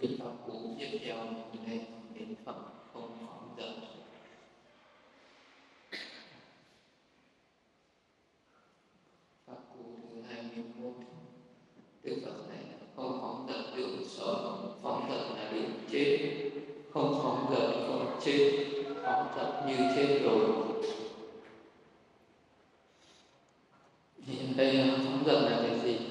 Kinh Pháp Cú tiếp theo mình lên đến phẩm không phóng dật. Pháp Cú thứ 21. Đức Phật này không phóng dật đường sống, phóng dật là đường chết. Không phóng dật không chết, phóng dật như chết rồi. Thì ở đây phóng dật là cái gì?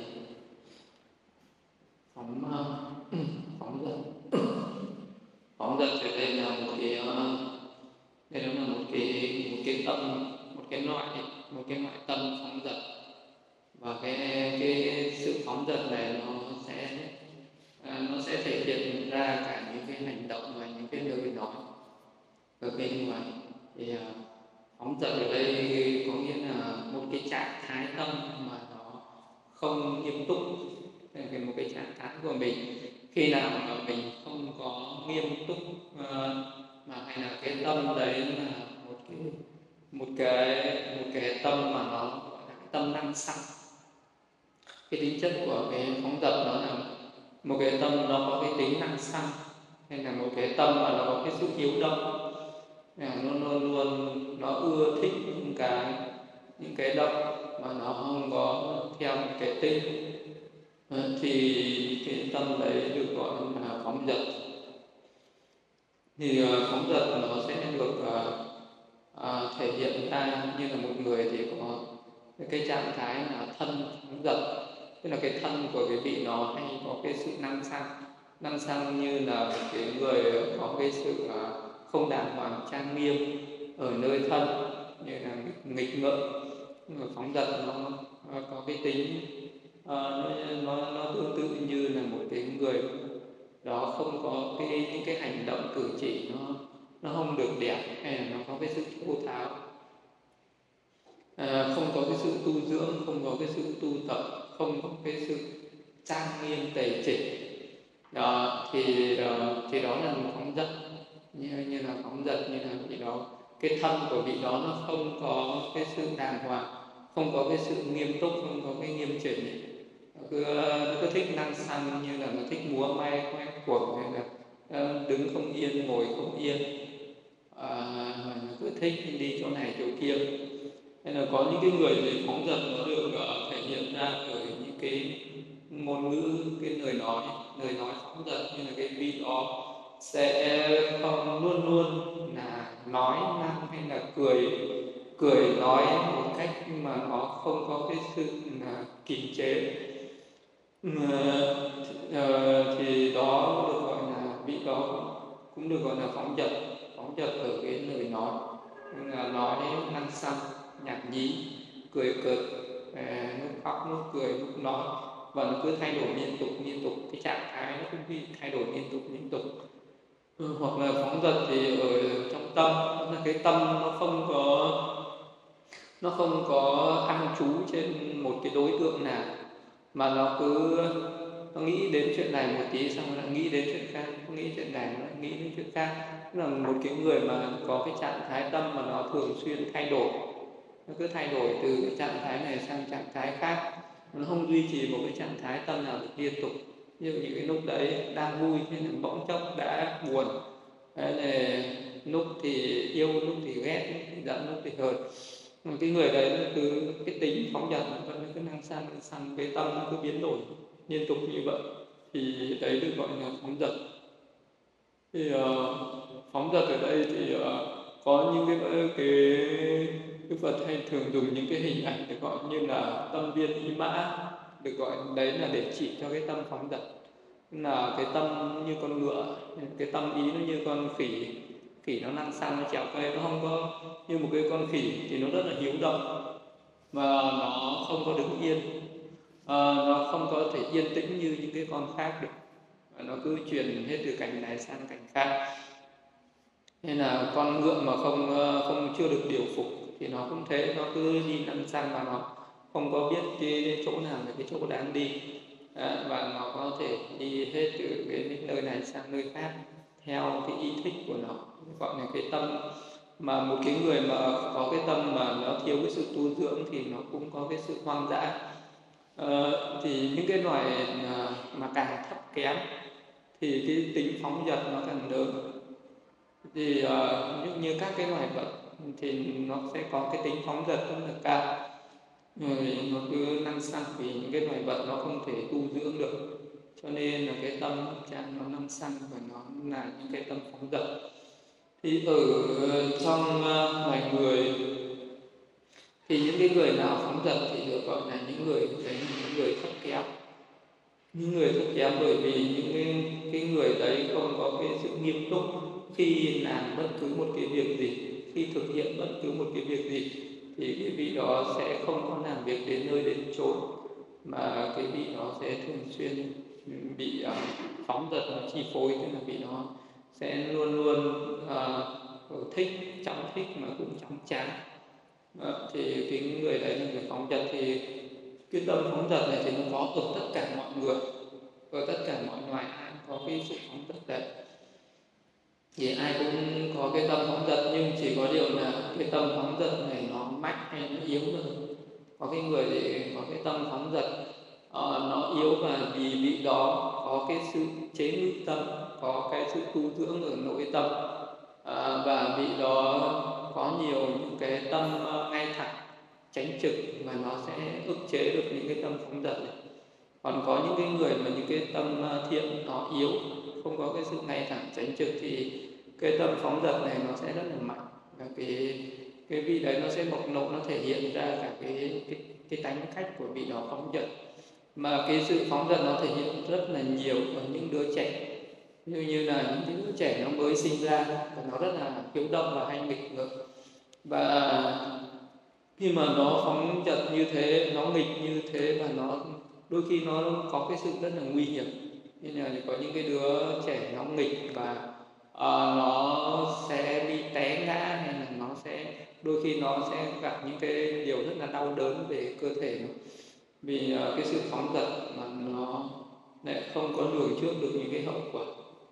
Phóng dật phóng dật ở đây là một cái đây là một cái tâm, một cái loại tâm phóng dật. Và cái sự phóng dật này nó sẽ thể hiện ra cả những cái hành động và những cái lời nói ở bên ngoài. Thì phóng dật ở đây có nghĩa là một cái trạng thái tâm mà nó không nghiêm túc, một cái trạng thái của mình khi nào mà mình không có nghiêm túc, mà hay là cái tâm đấy là một cái tâm mà nó gọi là cái tâm năng xăng. Cái tính chất của cái phóng dật nó là một cái tâm nó có cái tính năng xăng, hay là một cái tâm mà nó có cái sự hiếu động, nó luôn nó ưa thích những cái động mà nó không có theo một cái tính, thì cái tâm đấy được gọi là phóng dật. Thì phóng dật nó sẽ được thể hiện ra như là một người thì có cái trạng thái là thân phóng dật, tức là cái thân của cái vị nó hay có cái sự năng xăng như là cái người có cái sự không đàng hoàng trang nghiêm ở nơi thân, như là nghịch ngợm. Phóng dật nó có cái tính nó tương tự như là một cái người đó không có những cái hành động cử chỉ nó không được đẹp, hay là nó có cái sự thô tháo, không có cái sự tu dưỡng, không có cái sự tu tập, không có cái sự trang nghiêm tề chỉnh. Đó thì đó là phóng dật. Như là phóng dật, như là vị đó, cái thân của vị đó nó không có cái sự đàng hoàng, không có cái sự nghiêm túc, không có cái nghiêm chỉnh. Nó cứ thích năng xăng, như là nó thích múa may khoe cuồng, hay là đứng không yên, ngồi không yên, nó cứ thích đi chỗ này chỗ kia. Nên là có những cái người thì phóng dật nó được thể hiện ra ở những cái ngôn ngữ, cái lời nói phóng dật, như là cái vị đó sẽ không luôn luôn là nói năng hay là cười nói một cách mà nó không có cái sự là kiềm chế. Thì đó được gọi là vị đó cũng được gọi là phóng dật ở cái lời nói, như là nói năng xăng, nhảm nhí, cười cợt, lúc khóc lúc cười lúc nói, và nó cứ thay đổi liên tục, cái trạng thái nó cũng bị thay đổi liên tục. Hoặc là phóng dật thì ở trong tâm, là cái tâm nó không có an trú trên một cái đối tượng nào, mà nó nghĩ đến chuyện này một tí, xong rồi lại nghĩ đến chuyện khác, nghĩ chuyện này nó lại nghĩ đến chuyện khác. Tức là một cái người mà có cái trạng thái tâm mà nó thường xuyên thay đổi, nó cứ thay đổi từ cái trạng thái này sang trạng thái khác, nó không duy trì một cái trạng thái tâm nào được liên tục. Ví dụ như cái lúc đấy đang vui, thế là bỗng chốc đã buồn, đấy là lúc thì yêu, lúc thì ghét, lúc thì giận, lúc thì hờn. Cái người đấy nó cứ cái tính phóng dật, nó cứ năng xăng, cái tâm nó cứ biến đổi liên tục như vậy, thì đấy được gọi là phóng dật. Thì phóng dật ở đây thì có những cái Phật hay thường dùng những cái hình ảnh được gọi như là tâm viên ý mã, được gọi đấy là để chỉ cho cái tâm phóng dật. Là cái tâm như con ngựa, cái tâm ý nó như con khỉ nó năng xăng, nó trèo cây, nó không có như một cái con khỉ thì nó rất là hiếu động, và nó không có đứng yên, nó không có thể yên tĩnh như những cái con khác được, và nó cứ chuyển hết từ cảnh này sang cảnh khác. Nên là con ngựa mà không chưa được điều phục thì nó cũng thế, nó cứ đi năng xăng và nó không có biết cái chỗ nào là cái chỗ đáng đi. Và nó có thể đi hết từ cái nơi này sang nơi khác theo cái ý thích của nó, gọi là cái tâm. Mà một cái người mà có cái tâm mà nó thiếu cái sự tu dưỡng thì nó cũng có cái sự hoang dã. Thì những cái loài mà càng thấp kém thì cái tính phóng dật nó càng lớn. Thì như các cái loài vật thì nó sẽ có cái tính phóng dật rất là cao, rồi nó cứ năng xăng, vì những cái loài vật nó không thể tu dưỡng được, cho nên là cái tâm trạng nó năng xăng và nó là những cái tâm phóng dật. Thì ở trong loài người thì những cái người nào phóng dật thì được gọi là những người đấy, những người thấp kém. Những người thấp kém bởi vì những cái người đấy không có cái sự nghiêm túc khi làm bất cứ một cái việc gì, khi thực hiện bất cứ một cái việc gì, thì cái vị đó sẽ không có làm việc đến nơi đến chốn, mà cái vị đó sẽ thường xuyên bị phóng dật nó chi phối, tức là vị đó sẽ luôn luôn thích, chóng thích mà cũng chóng chán. Thì cái người đấy là người phóng dật. Thì cái tâm phóng dật này thì nó có ở tất cả mọi người, ở tất cả mọi loài, ai cũng có cái sự phóng dật đấy. Thì ai cũng có cái tâm phóng dật, nhưng chỉ có điều là cái tâm phóng dật này nó mạnh hay nó yếu thôi. Có cái người thì có cái tâm phóng dật nó yếu, và vì vị đó có cái sự chế ngự tâm, có cái sự tu dưỡng ở nội tâm, và vị đó có nhiều những cái tâm ngay thẳng, chánh trực, mà nó sẽ ức chế được những cái tâm phóng dật này. Còn có những cái người mà những cái tâm thiện nó yếu, không có cái sự ngay thẳng chánh trực, thì cái tâm phóng dật này nó sẽ rất là mạnh, và cái vị đấy nó sẽ bộc lộ, nó thể hiện ra cả cái tánh cách của vị đó phóng dật. Mà cái sự phóng dật nó thể hiện rất là nhiều ở những đứa trẻ, như là những đứa trẻ nó mới sinh ra và nó rất là hiếu động và hay nghịch ngợm. Và khi mà nó phóng dật như thế, nó nghịch như thế, và nó đôi khi nó có cái sự rất là nguy hiểm. Như là có những cái đứa trẻ nó nghịch và nó sẽ bị té ngã, hay là nó sẽ đôi khi nó sẽ gặp những cái điều rất là đau đớn về cơ thể, vì cái sự phóng dật mà nó lại không có lường trước được những cái hậu quả.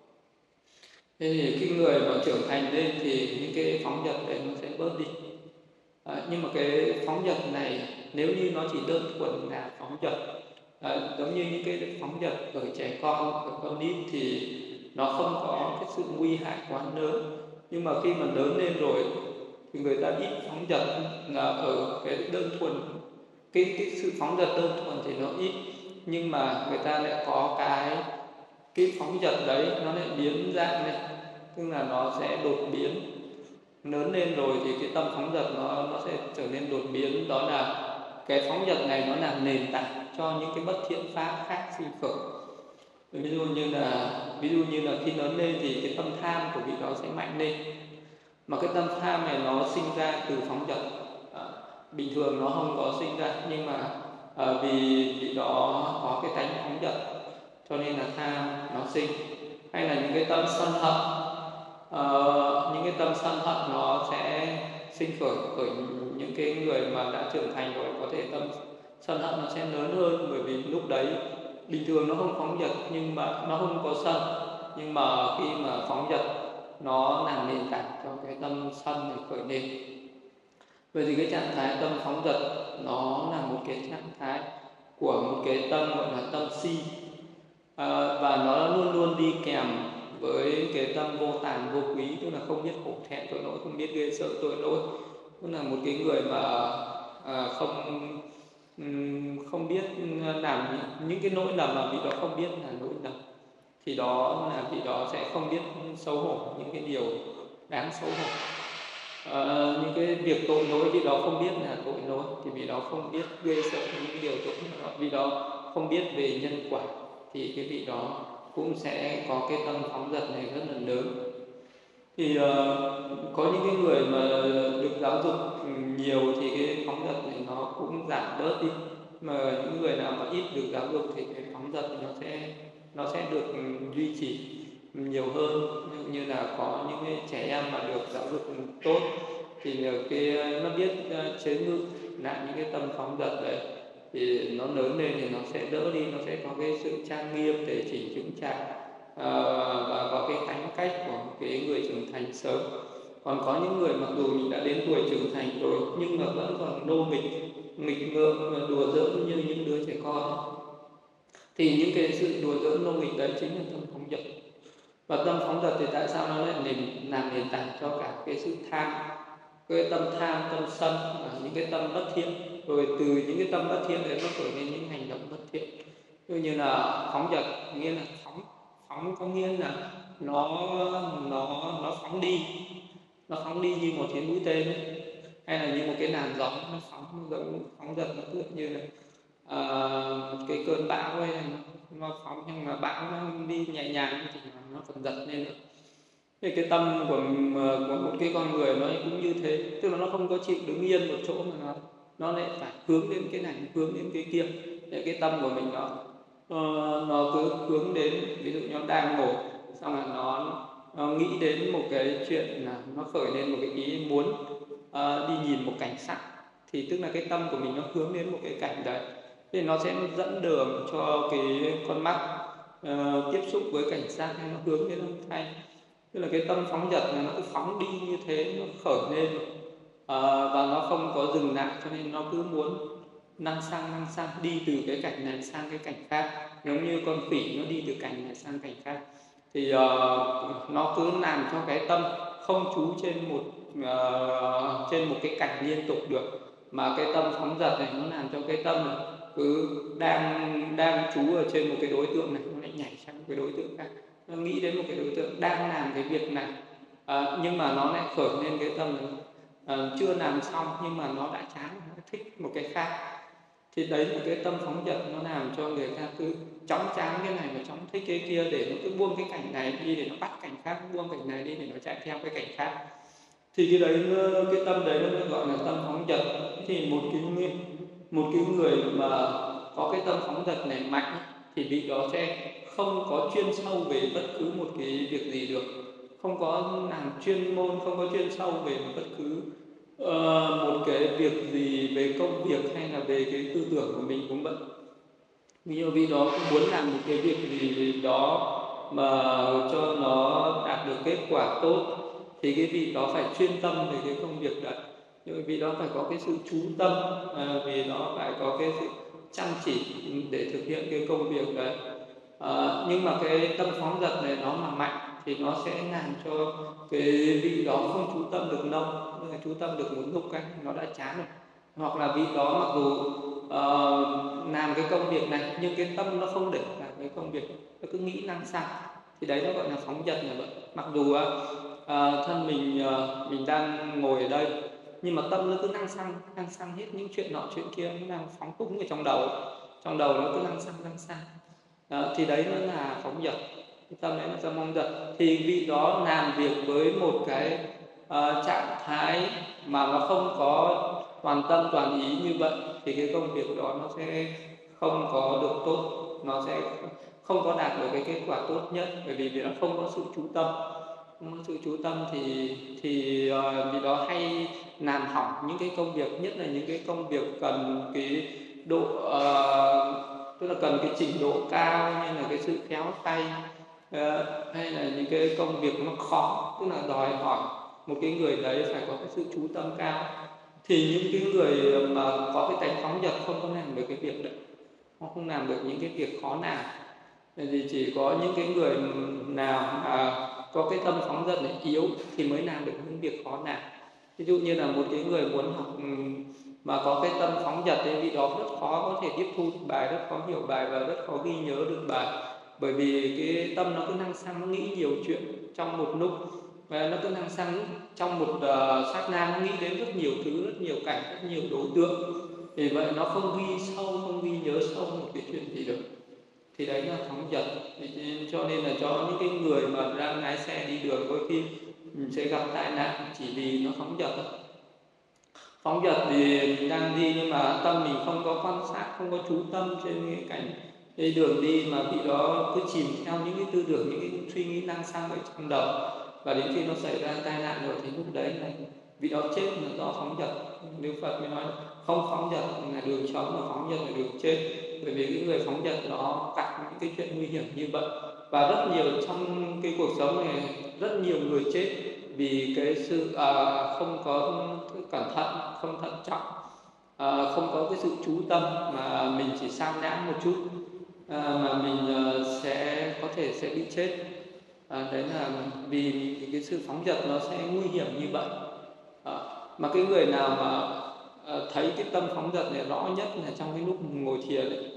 Thế thì cái người mà trưởng thành lên thì những cái phóng dật đấy nó sẽ bớt đi. Nhưng mà cái phóng dật này nếu như nó chỉ đơn thuần là phóng dật, giống như những cái phóng dật ở trẻ con, ở con nít, thì nó không có cái sự nguy hại quá lớn. Nhưng mà khi mà lớn lên rồi thì người ta ít phóng dật, là ở cái đơn thuần, cái sự phóng dật đơn thuần thì nó ít, nhưng mà người ta lại có cái phóng dật đấy nó lại biến dạng lên, tức là nó sẽ đột biến. Lớn lên rồi thì cái tâm phóng dật nó sẽ trở nên đột biến, đó là cái phóng dật này nó làm nền tảng cho những cái bất thiện pháp khác sinh khởi. Ví dụ như là khi lớn lên thì cái tâm tham của vị đó sẽ mạnh lên, mà cái tâm tham này nó sinh ra từ phóng dật. Bình thường nó không có sinh ra, nhưng mà vì vị đó có cái tánh phóng dật cho nên là tham nó sinh. Hay là những cái tâm sân hận, những cái tâm sân hận nó sẽ sinh khởi ở những cái người mà đã trưởng thành rồi, có thể tâm sân hận nó sẽ lớn hơn, bởi vì lúc đấy bình thường nó không phóng dật, nhưng mà nó không có sân, nhưng mà khi mà phóng dật nó làm nền tảng cho cái tâm sân này khởi lên. Vậy thì cái trạng thái tâm phóng dật nó là một cái trạng thái của một cái tâm gọi là tâm si, và nó luôn luôn đi kèm với cái tâm vô tàn vô quý, tức là không biết hổ thẹn tội lỗi, không biết ghê sợ tội lỗi. Tức là một cái người mà không biết làm những cái lỗi lầm mà vị đó không biết là lỗi lầm, thì đó là vị đó sẽ không biết xấu hổ những cái điều đáng xấu hổ. Những cái việc tội lỗi vị đó không biết là tội lỗi, thì vị đó không biết ghê sợ những cái điều tội lỗi, vị đó không biết về nhân quả, thì cái vị đó cũng sẽ có cái tâm phóng dật này rất là lớn. Thì có những cái người mà được giáo dục nhiều thì cái phóng dật này nó cũng giảm bớt đi, mà những người nào mà ít được giáo dục thì cái phóng dật nó sẽ được duy trì nhiều hơn. Như là có những cái trẻ em mà được giáo dục tốt thì nó biết chế ngự lại những cái tâm phóng dật đấy, thì nó lớn lên thì nó sẽ đỡ đi, nó sẽ có cái sự trang nghiêm để chỉnh chứng trạng, và có cái tánh cách của cái người trưởng thành sớm. Còn có những người mặc dù mình đã đến tuổi trưởng thành rồi nhưng mà vẫn còn nô nghịch ngợm, đùa giỡn như những đứa trẻ con, Thì những cái sự đùa giỡn nô nghịch đấy chính là tâm phóng dật. Và tâm phóng dật thì tại sao nó lại làm nền tảng cho cả cái sự tham, cái tâm tham, tâm sân và những cái tâm bất thiện. Rồi từ những cái tâm bất thiện đấy nó khởi lên những hành động bất thiện. Như là phóng dật nghĩa là phóng có nghĩa là nó phóng đi, nó phóng đi như một cái mũi tên ấy, hay là như một cái làn gió nó phóng dật, nó tựa như là cái cơn bão ấy, nó phóng nhưng mà bão nó đi nhẹ nhàng thì nó còn giật lên nữa. Thì cái tâm của một cái con người nó cũng như thế, tức là nó không có chịu đứng yên một chỗ mà nó lại phải hướng đến cái này, hướng đến cái kia. Để cái tâm của mình nó cứ hướng đến, ví dụ nó đang ngồi xong là nó nghĩ đến một cái chuyện là nó khởi lên một cái ý muốn đi nhìn một cảnh sắc, thì tức là cái tâm của mình nó hướng đến một cái cảnh đấy, thì nó sẽ dẫn đường cho cái con mắt tiếp xúc với cảnh sắc, hay nó hướng đến âm thanh. Tức là cái tâm phóng dật này nó cứ phóng đi như thế, nó khởi lên và nó không có dừng lại, cho nên nó cứ muốn năng sang đi từ cái cảnh này sang cái cảnh khác, giống như con khỉ nó đi từ cảnh này sang cảnh khác. Thì nó cứ làm cho cái tâm không trú trên một cái cảnh liên tục được, mà cái tâm phóng dật này nó làm cho cái tâm này cứ đang trú ở trên một cái đối tượng này, nó lại nhảy sang một cái đối tượng khác, nó nghĩ đến một cái đối tượng đang làm cái việc này, nhưng mà nó lại khởi lên cái tâm này chưa làm xong, nhưng mà nó đã chán, nó thích một cái khác. Thì đấy là cái tâm phóng dật, nó làm cho người ta cứ chóng chán cái này và chóng thích cái kia, để nó cứ buông cái cảnh này đi để nó bắt cảnh khác, buông cảnh này đi để nó chạy theo cái cảnh khác. Thì cái đấy, cái tâm đấy nó gọi là tâm phóng dật. Thì một cái người mà có cái tâm phóng dật này mạnh thì vị đó sẽ không có chuyên sâu về bất cứ một cái việc gì được, không có làm chuyên môn, không có chuyên sâu về bất cứ một cái việc gì, về công việc hay là về cái tư tưởng của mình cũng vậy. Ví dụ vị đó cũng muốn làm một cái việc gì đó mà cho nó đạt được kết quả tốt, thì cái vị đó phải chuyên tâm về cái công việc đấy. Nhưng vị đó phải có cái sự chú tâm, vì nó phải có cái sự chăm chỉ để thực hiện cái công việc đấy. Nhưng mà cái tâm phóng dật này nó mà mạnh thì nó sẽ làm cho cái vị đó không chú tâm được lâu, nhưng mà chú tâm được một lúc cái nó đã chán rồi. Hoặc là vị đó mặc dù làm cái công việc này nhưng cái tâm nó không để làm cái công việc, nó cứ nghĩ năng sang, thì đấy nó gọi là phóng dật là vậy. Mặc dù thân mình đang ngồi ở đây, nhưng mà tâm nó cứ năng sang hết những chuyện nọ chuyện kia, nó đang phóng túng ở trong đầu nó cứ năng sang. Thì đấy nó là phóng dật, cái tâm đấy là tâm phóng dật. Thì vị đó làm việc với một cái trạng thái mà nó không có toàn tâm toàn ý như vậy, thì cái công việc đó nó sẽ không có được tốt, nó sẽ không có đạt được cái kết quả tốt nhất, bởi vì nó không có sự chú tâm. Không có sự chú tâm thì vì đó hay làm hỏng những cái công việc, nhất là những cái công việc cần cái độ tức là cần cái trình độ cao, như là cái sự khéo tay, hay là những cái công việc nó khó, tức là đòi hỏi một cái người đấy phải có cái sự chú tâm cao. Thì những cái người mà có cái tánh phóng dật không có làm được cái việc đấy, họ không làm được những cái việc khó làm. Thì chỉ có những cái người nào mà có cái tâm phóng dật này yếu thì mới làm được những việc khó làm. Ví dụ như là một cái người muốn học mà có cái tâm phóng dật thì vị đó rất khó có thể tiếp thu được bài, rất khó hiểu bài và rất khó ghi nhớ được bài, bởi vì cái tâm nó cứ năng sang, nó nghĩ nhiều chuyện trong một lúc, và nó cứ năng sang trong một sát na, nó nghĩ đến rất nhiều thứ, rất nhiều cảnh, rất nhiều đối tượng. Vì vậy nó không ghi sâu, không ghi nhớ sâu một cái chuyện gì được, thì đấy là phóng dật. Cho nên là cho những cái người mà đang lái xe đi đường đôi khi mình sẽ gặp tai nạn chỉ vì nó phóng dật thôi. Phóng dật thì mình đang đi nhưng mà tâm mình không có quan sát, không có chú tâm trên cái cảnh, cái đường đi, mà bị đó cứ chìm theo những cái tư tưởng, những cái suy nghĩ năng sang ở trong đầu, và đến khi nó xảy ra tai nạn rồi thì lúc đấy là bị đó chết là do phóng dật. Đức Phật mới nói không phóng dật là đường sống, mà phóng dật là đường chết, bởi vì cái người phóng dật nó gặp những cái chuyện nguy hiểm như vậy. Và rất nhiều trong cái cuộc sống này, rất nhiều người chết vì cái sự không có cẩn thận, không thận trọng, không có cái sự chú tâm, mà mình chỉ sao nhãng một chút. mà mình sẽ có thể sẽ bị chết. Đấy là vì cái sự phóng dật nó sẽ nguy hiểm như vậy. Mà cái người nào mà thấy cái tâm phóng dật này rõ nhất là trong cái lúc ngồi thiền ấy.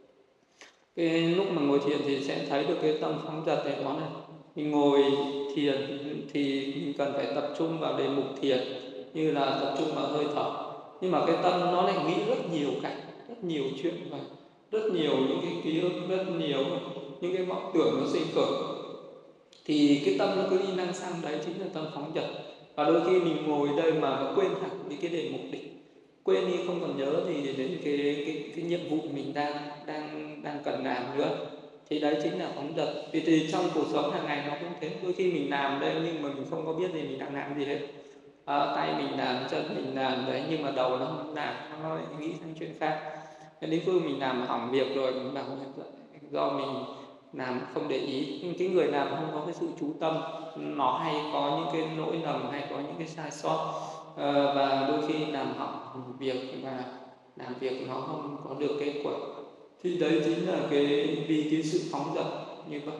Cái lúc mà ngồi thiền thì sẽ thấy được cái tâm phóng dật này, đó là mình ngồi thiền thì mình cần phải tập trung vào đề mục thiền, như là tập trung vào hơi thở. Nhưng mà cái tâm nó lại nghĩ rất nhiều cảnh, rất nhiều chuyện và rất nhiều những cái ký ức, rất nhiều những cái vọng tưởng nó sinh khởi. Thì cái tâm nó cứ đi năng sang đấy chính là tâm phóng dật. Và đôi khi mình ngồi đây mà nó quên hẳn cái đề mục định, quên đi không còn nhớ thì đến cái nhiệm vụ mình đang cần làm nữa, thì đấy chính là phóng dật. Vì thì trong cuộc sống hàng ngày nó cũng thế, đôi khi mình làm đây nhưng mà mình không có biết gì mình đang làm gì hết. Tay mình làm, chân mình làm đấy, nhưng mà đầu nó không làm, nó lại nghĩ sang chuyện khác. Đến khi mình làm hỏng việc rồi mình bảo do mình làm không để ý. Nhưng cái người làm không có cái sự chú tâm, nó hay có những cái lỗi lầm, hay có những cái sai sót, và đôi khi làm hỏng việc và làm việc nó không có được kết quả. Thì đấy chính là vì cái sự phóng dật như vậy.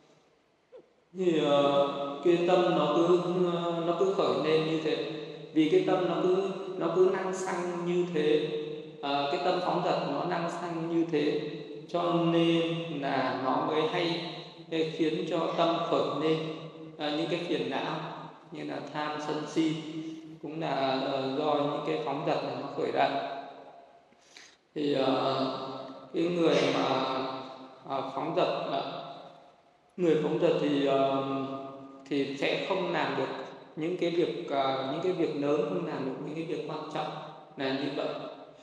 Thì cái tâm nó cứ khởi lên như thế. Vì cái tâm nó cứ năng xăng như thế, cái tâm phóng dật nó năng xăng như thế, cho nên là nó mới hay khiến cho tâm khởi lên những cái phiền não như là tham sân si, cũng là do những cái phóng dật này nó khởi ra. Thì cái người mà phóng dật, người phóng dật thì sẽ không làm được những cái việc lớn, không làm được những cái việc quan trọng là như vậy.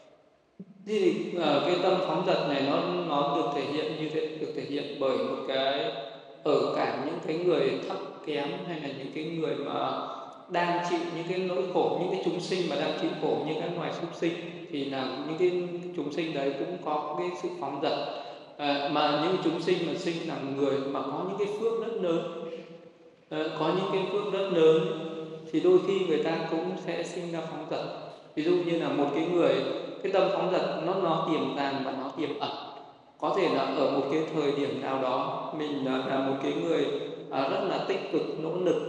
Thì cái tâm phóng dật này nó được thể hiện như thế, được thể hiện bởi một cái ở cả những cái người thấp kém, hay là những cái người mà đang chịu những cái nỗi khổ, những cái chúng sinh mà đang chịu khổ như các loài súc sinh, thì là những cái chúng sinh đấy cũng có cái sự phóng dật. Mà những chúng sinh mà sinh làm người mà có những cái phước rất lớn, có những cái phước rất lớn, thì đôi khi người ta cũng sẽ sinh ra phóng dật. Ví dụ như là một cái người, cái tâm phóng dật nó tiềm tàng và nó tiềm ẩn. Có thể là ở một cái thời điểm nào đó mình là một cái người rất là tích cực, nỗ lực,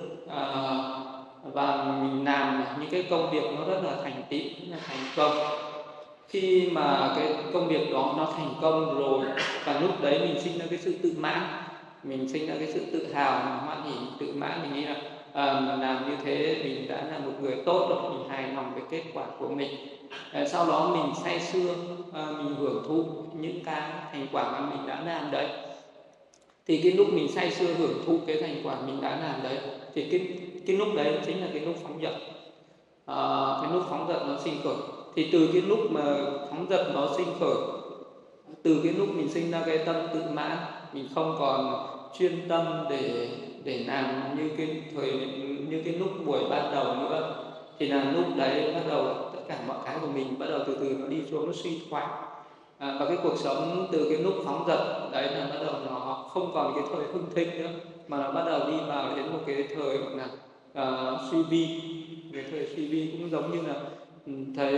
và mình làm những cái công việc nó rất là thành tựu, rất là thành công. Khi mà cái công việc đó nó thành công rồi, và lúc đấy mình sinh ra cái sự tự mãn, mình sinh ra cái sự tự hào, mình hoan hỉ, tự mãn, mình nghĩ là mình làm như thế mình đã là một người tốt rồi, mình hài lòng với kết quả của mình. Sau đó mình say sưa, mình hưởng thụ những cái thành quả mà mình đã làm đấy. Thì cái lúc mình say sưa hưởng thụ cái thành quả mình đã làm đấy, thì cái lúc đấy chính là cái lúc phóng dật. Cái lúc phóng dật nó sinh khởi. Thì từ cái lúc mà phóng dật nó sinh khởi, từ cái lúc mình sinh ra cái tâm tự mãn, mình không còn chuyên tâm để làm như cái lúc buổi ban đầu nữa, thì là lúc đấy bắt đầu tất cả mọi cái của mình bắt đầu từ từ nó đi xuống, nó suy thoái. Và cái cuộc sống từ cái lúc phóng dật đấy là bắt đầu nó không còn cái thời hưng thịnh nữa, mà nó bắt đầu đi vào đến một cái thời gọi là suy vi. Cái thời suy vi cũng giống như là thấy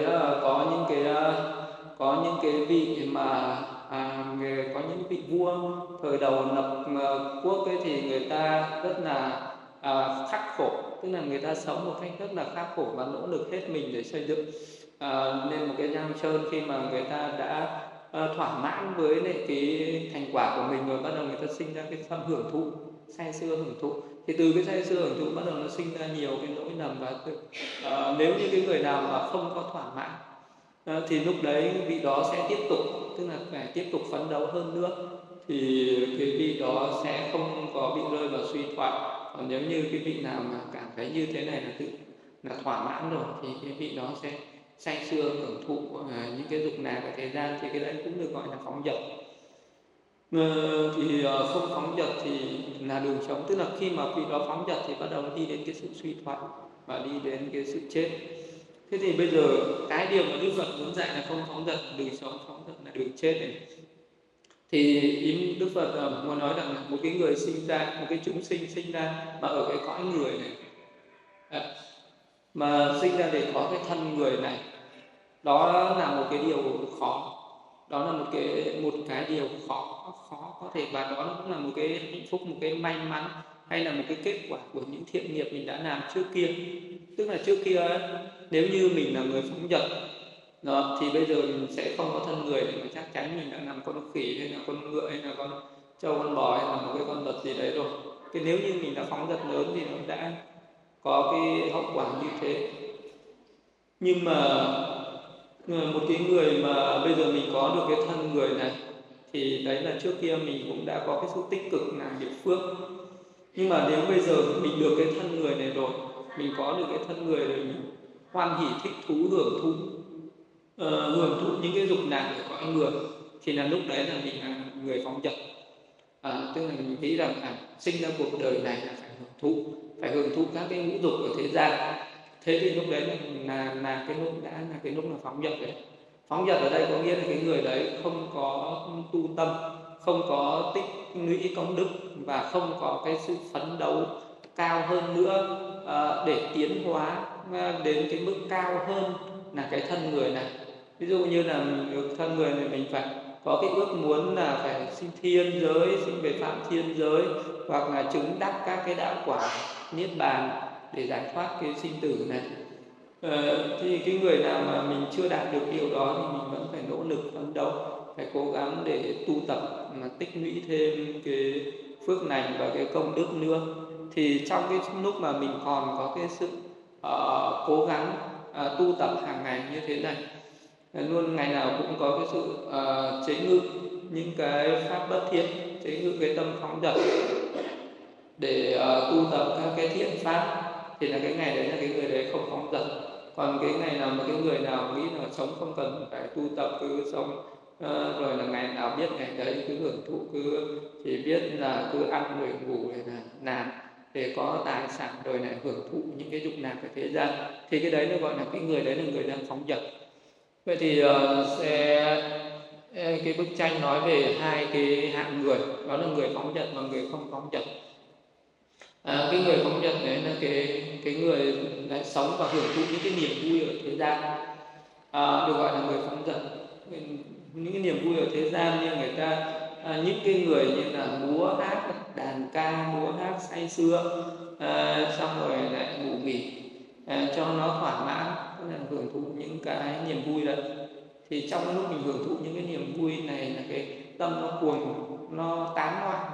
có những cái vị mà có những vị vua thời đầu lập quốc ấy, thì người ta rất là khắc khổ, tức là người ta sống một cách rất là khắc khổ và nỗ lực hết mình để xây dựng nên một cái Giang Sơn. Khi mà người ta đã thỏa mãn với lại cái thành quả của mình rồi, bắt đầu người ta sinh ra cái tâm hưởng thụ, say sưa hưởng thụ. Thì từ cái say sưa hưởng thụ bắt đầu nó sinh ra nhiều cái lỗi lầm, và nếu như cái người nào mà không có thỏa mãn thì lúc đấy vị đó sẽ tiếp tục, tức là phải tiếp tục phấn đấu hơn nữa, thì cái vị đó sẽ không có bị rơi vào suy thoái. Còn nếu như cái vị nào mà cảm thấy như thế này là thỏa mãn rồi, thì cái vị đó sẽ say sưa hưởng thụ những cái dục lạc của thế gian, thì cái đấy cũng được gọi là phóng dật. Thì không phóng dật thì là đường sống, tức là khi mà vị đó phóng dật thì bắt đầu đi đến cái sự suy thoái và đi đến cái sự chết. Thế thì bây giờ cái điều mà Đức Phật muốn dạy là không phóng dật đường sống, phóng dật là đường chết này. Thì ý Đức Phật muốn nói rằng là một cái người sinh ra, một cái chúng sinh sinh ra mà ở cái cõi người này, mà sinh ra để có cái thân người này, đó là một cái điều khó. Đó là một cái điều khó khó có thể, và đó cũng là một cái hạnh phúc, một cái may mắn, hay là một cái kết quả của những thiện nghiệp mình đã làm trước kia. Tức là trước kia ấy, nếu như mình là người phóng dật đó, thì bây giờ mình sẽ không có thân người để mà chắc chắn mình đã làm con khỉ hay là con ngựa hay là con trâu con bò hay là một cái con vật gì đấy rồi. Cái nếu như mình đã phóng dật lớn thì nó đã có cái hậu quả như thế. Nhưng mà một cái người mà bây giờ mình có được cái thân người này, thì đấy là trước kia mình cũng đã có cái sự tích cực là nghiệp phước. Nhưng mà nếu bây giờ mình được cái thân người này rồi, mình có được cái thân người rồi, mình hoan hỉ thích thú hưởng thụ những cái dục lạc của cõi người, thì là lúc đấy là mình là người phóng dật. Tức là mình nghĩ rằng sinh ra cuộc đời này là phải hưởng thụ các cái ngũ dục ở thế gian. Thế thì lúc đấy là cái lúc đã là cái lúc là phóng dật đấy. Phóng dật ở đây có nghĩa là cái người đấy không có tu tâm, không có tích lũy công đức, và không có cái sự phấn đấu cao hơn nữa để tiến hóa đến cái mức cao hơn là cái thân người này. Ví dụ như là mình được thân người này, mình phải có cái ước muốn là phải sinh thiên giới, sinh về phạm thiên giới, hoặc là chứng đắc các cái đạo quả niết bàn để giải thoát cái sinh tử này. Thì cái người nào mà mình chưa đạt được điều đó thì mình vẫn phải nỗ lực phấn đấu, phải cố gắng để tu tập mà tích lũy thêm cái phước lành và cái công đức nữa. Thì trong cái lúc mà mình còn có cái sự cố gắng tu tập hàng ngày như thế này, luôn ngày nào cũng có cái sự chế ngự những cái pháp bất thiện, chế ngự cái tâm phóng dật để tu tập các cái thiện pháp, thì là cái ngày đấy là cái người đấy không phóng dật. Còn cái ngày nào mà cái người nào nghĩ là sống không cần phải tu tập, cứ sống rồi là ngày nào biết ngày đấy cứ hưởng thụ, cứ chỉ biết là cứ ăn rồi ngủ rồi là làm để có tài sản rồi lại hưởng thụ những cái dục lạc của thế gian, thì cái đấy nó gọi là cái người đấy là người đang phóng dật. Vậy thì cái bức tranh nói về hai cái hạng người, đó là người phóng dật và người không phóng dật. Cái người phóng dật đấy là cái người lại sống và hưởng thụ những cái niềm vui ở thế gian, được gọi là người phóng dật. Những cái niềm vui ở thế gian như người ta những cái người như là múa hát đàn ca, múa hát say sưa, xong rồi lại ngủ nghỉ cho nó thỏa mãn, tức là hưởng thụ những cái niềm vui đấy. Thì trong lúc mình hưởng thụ những cái niềm vui này là cái tâm nó cuồng, nó tán loạn,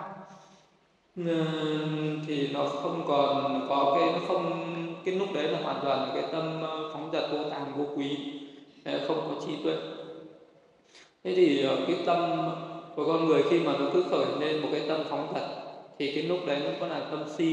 thì nó không còn có nó không, cái lúc đấy là hoàn toàn là cái tâm phóng dật vô tàm vô quý, không có trí tuệ. Thế thì cái tâm của con người khi mà nó cứ khởi lên một cái tâm phóng dật, thì cái lúc đấy nó có là tâm si,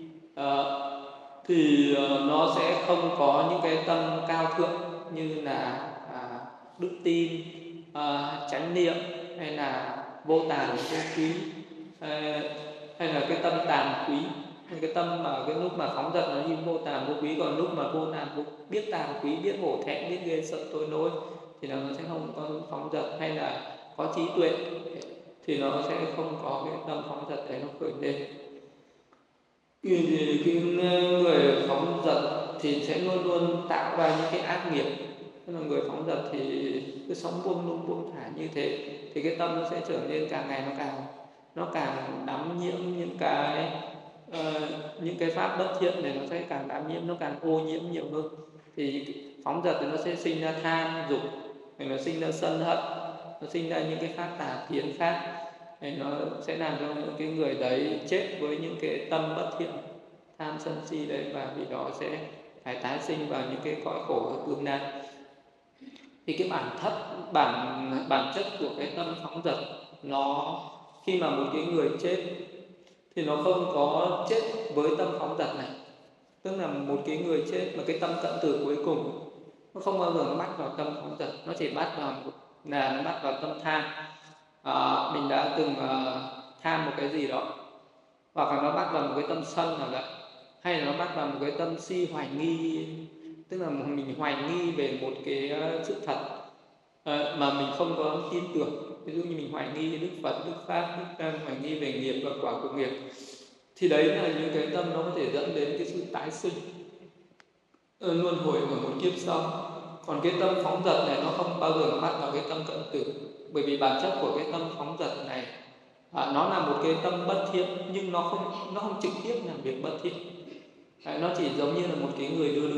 thì nó sẽ không có những cái tâm cao thượng như là đức tin, chánh niệm, hay là vô tàm vô quý, hay là cái tâm tàm quý. Cái tâm mà cái lúc mà phóng dật nó như vô tàm vô quý, còn lúc mà vô tàm vô biết tàm quý, biết hổ thẹn, biết ghê sợ tội lỗi, thì nó sẽ không có phóng dật. Hay là có trí tuệ thì nó sẽ không có cái tâm phóng dật đấy nó khởi lên. Thì cái người phóng dật thì sẽ luôn luôn tạo ra những cái ác nghiệp. Tức là người phóng dật thì cứ sống buông lung buông thả như thế, thì cái tâm nó sẽ trở nên càng ngày nó càng đắm nhiễm những cái pháp bất thiện này, nó sẽ càng đắm nhiễm, nó càng ô nhiễm nhiều hơn. Thì phóng dật thì nó sẽ sinh ra tham dục, nó sinh ra sân hận, nó sinh ra những cái pháp tà kiến khác. Nó sẽ làm cho những cái người đấy chết với những cái tâm bất thiện, tham sân si đấy, và vì đó sẽ phải tái sinh vào những cái cõi khổ ở tương lai. Thì cái bản chất của cái tâm phóng dật, nó khi mà một cái người chết thì nó không có chết với tâm phóng dật này. Tức là một cái người chết mà cái tâm cận tử cuối cùng nó không bao giờ nó bắt vào tâm phóng dật, nó chỉ bắt vào nó bắt vào tâm tham. Mình đã từng tham một cái gì đó, hoặc là nó bắt vào một cái tâm sân nào đấy, hay là nó bắt vào một cái tâm si hoài nghi, tức là mình hoài nghi về một cái sự thật mà mình không có tin tưởng. Ví dụ như mình hoài nghi Đức Phật, Đức Pháp, Đức Tăng, hoài nghi về nghiệp và quả của nghiệp, thì đấy là những cái tâm nó có thể dẫn đến cái sự tái sinh, luân hồi ở một kiếp sau. Còn cái tâm phóng dật này nó không bao giờ bắt vào cái tâm cận tử, bởi vì bản chất của cái tâm phóng dật này nó là một cái tâm bất thiện, nhưng nó không trực tiếp làm việc bất thiện. Nó chỉ giống như là một cái người đưa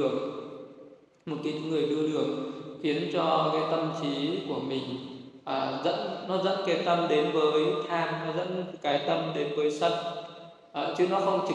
đường, khiến cho cái tâm trí của mình nó dẫn cái tâm đến với tham, nó dẫn cái tâm đến với sân, chứ nó không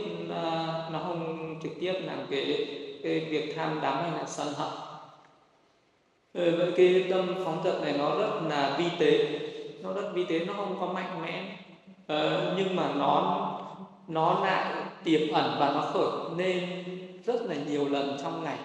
trực tiếp làm cái việc tham đắm hay là sân hận. Vậy cái tâm phóng dật này nó rất là vi tế, nó không có mạnh mẽ, nhưng mà nó lại tiềm ẩn và nó khởi lên rất là nhiều lần trong ngày.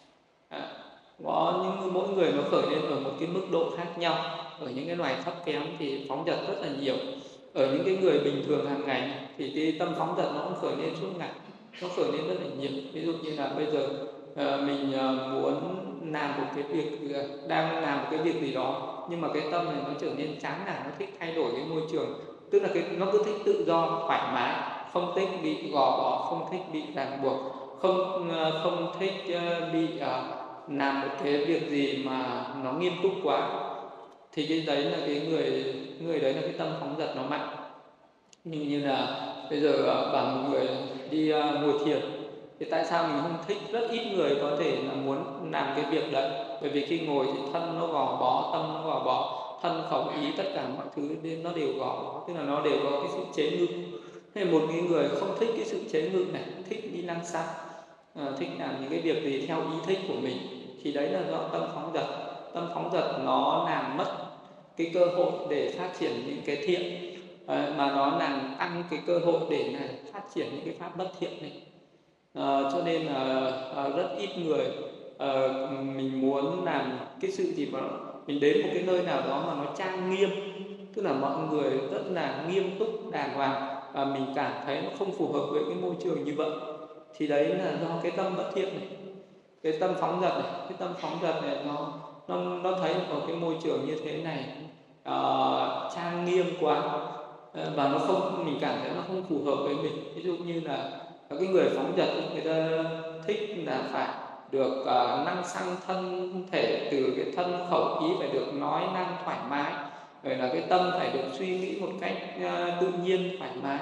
Mỗi người nó khởi lên ở một cái mức độ khác nhau. Ở những cái loài thấp kém thì phóng dật rất là nhiều. Ở những cái người bình thường hàng ngày thì cái tâm phóng dật nó cũng khởi lên suốt ngày, nó khởi lên rất là nhiều. Ví dụ như là bây giờ mình muốn làm một cái việc, đang làm một cái việc gì đó, nhưng mà cái tâm này nó trở nên chán nản, nó thích thay đổi cái môi trường, tức là nó cứ thích tự do thoải mái, không thích bị gò bó, không thích bị ràng buộc, không thích bị làm một cái việc gì mà nó nghiêm túc quá, thì cái đấy là cái người đấy là cái tâm phóng dật nó mạnh. Như là bây giờ bảo một người đi ngồi thiền, thì tại sao mình không thích? Rất ít người có thể là muốn làm cái việc đấy, bởi vì khi ngồi thì thân nó gò bó, tâm nó gò bó, thân khẩu ý tất cả mọi thứ nó đều gò bó, tức là nó đều có cái sự chế ngự. Thế một cái người không thích cái sự chế ngự này, thích đi năng sang, thích làm những cái việc gì theo ý thích của mình, thì đấy là do tâm phóng dật. Tâm phóng dật nó làm mất cái cơ hội để phát triển những cái thiện, mà nó làm tăng cái cơ hội để phát triển những cái pháp bất thiện này. Cho nên là rất ít người mình muốn làm cái sự gì mà mình đến một cái nơi nào đó mà nó trang nghiêm, tức là mọi người rất là nghiêm túc đàng hoàng, và mình cảm thấy nó không phù hợp với cái môi trường như vậy, thì đấy là do cái tâm bất thiện này, cái tâm phóng dật này. Cái tâm phóng dật này nó thấy ở cái môi trường như thế này trang nghiêm quá, và mình cảm thấy nó không phù hợp với mình. Ví dụ như là cái người phóng dật, người ta thích là phải được năng xăng thân thể, từ cái thân khẩu ý phải được nói năng thoải mái, rồi là cái tâm phải được suy nghĩ một cách tự nhiên thoải mái,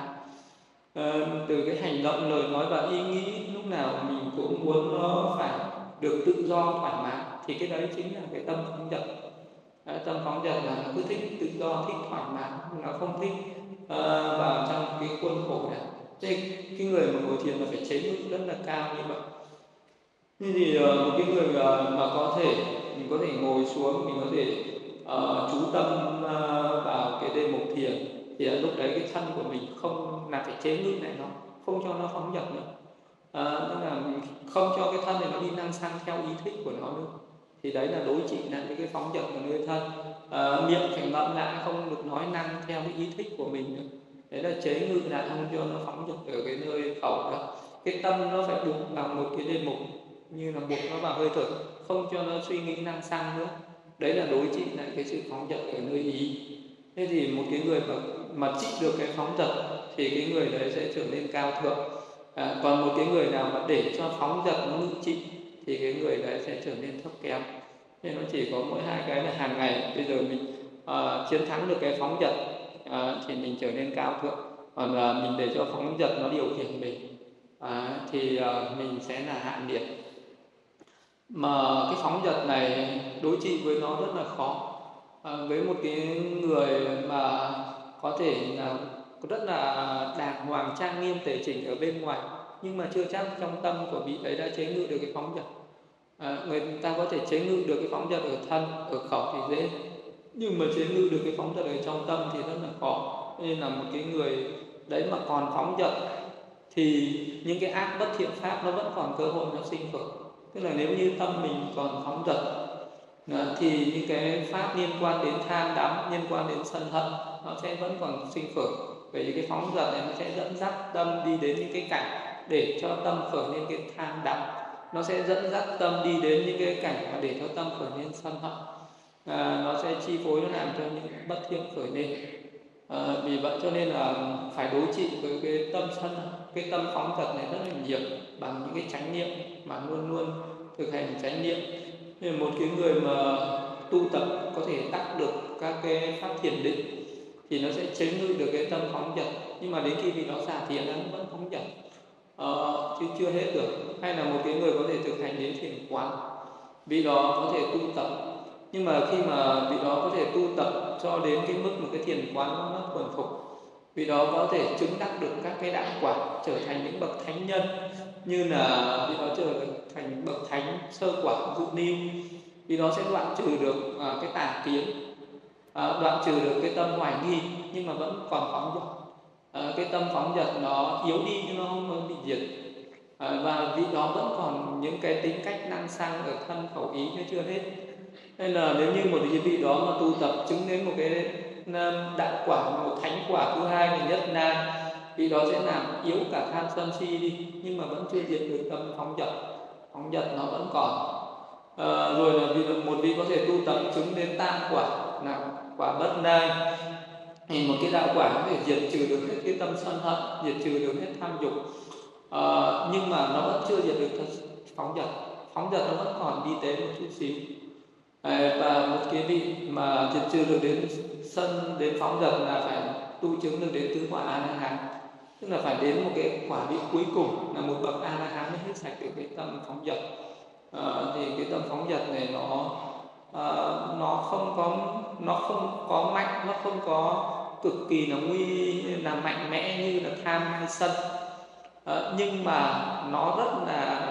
từ cái hành động lời nói và ý nghĩ lúc nào mình cũng muốn nó phải được tự do thoải mái, thì cái đấy chính là cái tâm phóng dật. Tâm phóng dật là nó cứ thích tự do, thích thoải mái, nó không thích vào trong cái khuôn khổ này. Thế cái người mà ngồi thiền là phải chế ngự rất là cao như vậy. Thế thì một cái người mà mình có thể ngồi xuống, mình có thể chú tâm vào cái đề mục thiền, thì lúc đấy cái thân của mình không là phải chế ngự lại nó, không cho nó phóng dật nữa, tức là không cho cái thân này nó đi năng sang theo ý thích của nó nữa, thì đấy là đối trị lại với cái phóng dật của nơi thân. Miệng phải ngậm lại, không được nói năng theo cái ý thích của mình nữa, đấy là chế ngự lại, không cho nó phóng dật ở cái nơi khẩu đó. Cái tâm nó phải buộc vào một cái đề mục, như là buộc nó vào hơi thở, không cho nó suy nghĩ năng sang nữa, đấy là đối trị lại cái sự phóng dật ở nơi ý. Thế thì một cái người mà trị được cái phóng dật thì cái người đấy sẽ trở nên cao thượng. Còn một cái người nào mà để cho phóng dật nó ngự trị thì cái người đấy sẽ trở nên thấp kém. Nên nó chỉ có mỗi hai cái là hàng ngày bây giờ mình chiến thắng được cái phóng dật thì mình trở nên cao thượng, còn mình để cho phóng dật nó điều khiển mình thì mình sẽ là hạ nhiệt. Mà cái phóng dật này đối trị với nó rất là khó. Với một cái người mà có thể là rất là đàng hoàng, trang nghiêm, tề chỉnh ở bên ngoài, nhưng mà chưa chắc trong tâm của vị ấy đã chế ngự được cái phóng dật. Người ta có thể chế ngự được cái phóng dật ở thân, ở khẩu thì dễ, nhưng mà chế ngự được cái phóng dật ở trong tâm thì rất là khó. Nên là một cái người đấy mà còn phóng dật thì những cái ác bất thiện pháp nó vẫn còn cơ hội nó sinh khởi. Tức là nếu như tâm mình còn phóng dật thì những cái pháp liên quan đến tham đắm, liên quan đến sân hận nó sẽ vẫn còn sinh khởi. Bởi vì cái phóng dật này nó sẽ dẫn dắt tâm đi đến những cái cảnh để cho tâm khởi lên cái tham đắm, nó sẽ dẫn dắt tâm đi đến những cái cảnh mà để cho tâm khởi lên sân hận, nó sẽ chi phối, nó làm cho những bất thiện khởi lên. Vì vậy cho nên là phải đối trị với cái tâm sân, cái tâm phóng dật này rất là nhiều bằng những cái chánh niệm, mà luôn luôn thực hành chánh niệm. Nên một cái người mà tu tập có thể đắc được các cái pháp thiền định thì nó sẽ chế ngự được cái tâm phóng dật. Nhưng mà đến khi vị đó xả thiền nó vẫn phóng dật, chứ chưa hết được. Hay là một cái người có thể thực hành đến thiền quán, vị đó có thể tu tập, nhưng mà khi mà vị đó có thể tu tập cho đến cái mức một cái thiền quán nó thuần thục, vị đó có thể chứng đắc được các cái đạo quả, trở thành những bậc thánh nhân, như là vị đó trở thành những bậc thánh sơ quả dự niu. Vị đó sẽ đoạn trừ được cái tà kiến, đoạn trừ được cái tâm hoài nghi, nhưng mà vẫn còn phóng dật. Cái tâm phóng dật nó yếu đi nhưng nó không bị diệt. Và vị đó vẫn còn những cái tính cách năng sang ở thân khẩu ý nó chưa hết. Nên là nếu như một vị đó mà tu tập chứng đến một cái đạo quả, một thánh quả thứ hai là nhất na, vị đó sẽ làm yếu cả tham sân si đi, nhưng mà vẫn chưa diệt được tâm phóng dật. Phóng dật nó vẫn còn. Rồi là một vị có thể tu tập chứng đến tam quả là quả bất nai, thì một cái đạo quả có thể diệt trừ được hết cái tâm sân hận, diệt trừ được hết tham dục, nhưng mà nó vẫn chưa diệt được phóng dật. Phóng dật nó vẫn còn đi tế một chút xíu. Và một cái vị mà diệt trừ được đến sân, đến phóng dật là phải tu chứng được đến tứ quả A La Hán, tức là phải đến một cái quả vị cuối cùng là một bậc A La Hán mới hết sạch được cái tâm phóng dật. Thì cái tâm phóng dật này nó không có mạnh, nó không có cực kỳ là là mạnh mẽ như là tham hay sân, nhưng mà nó rất là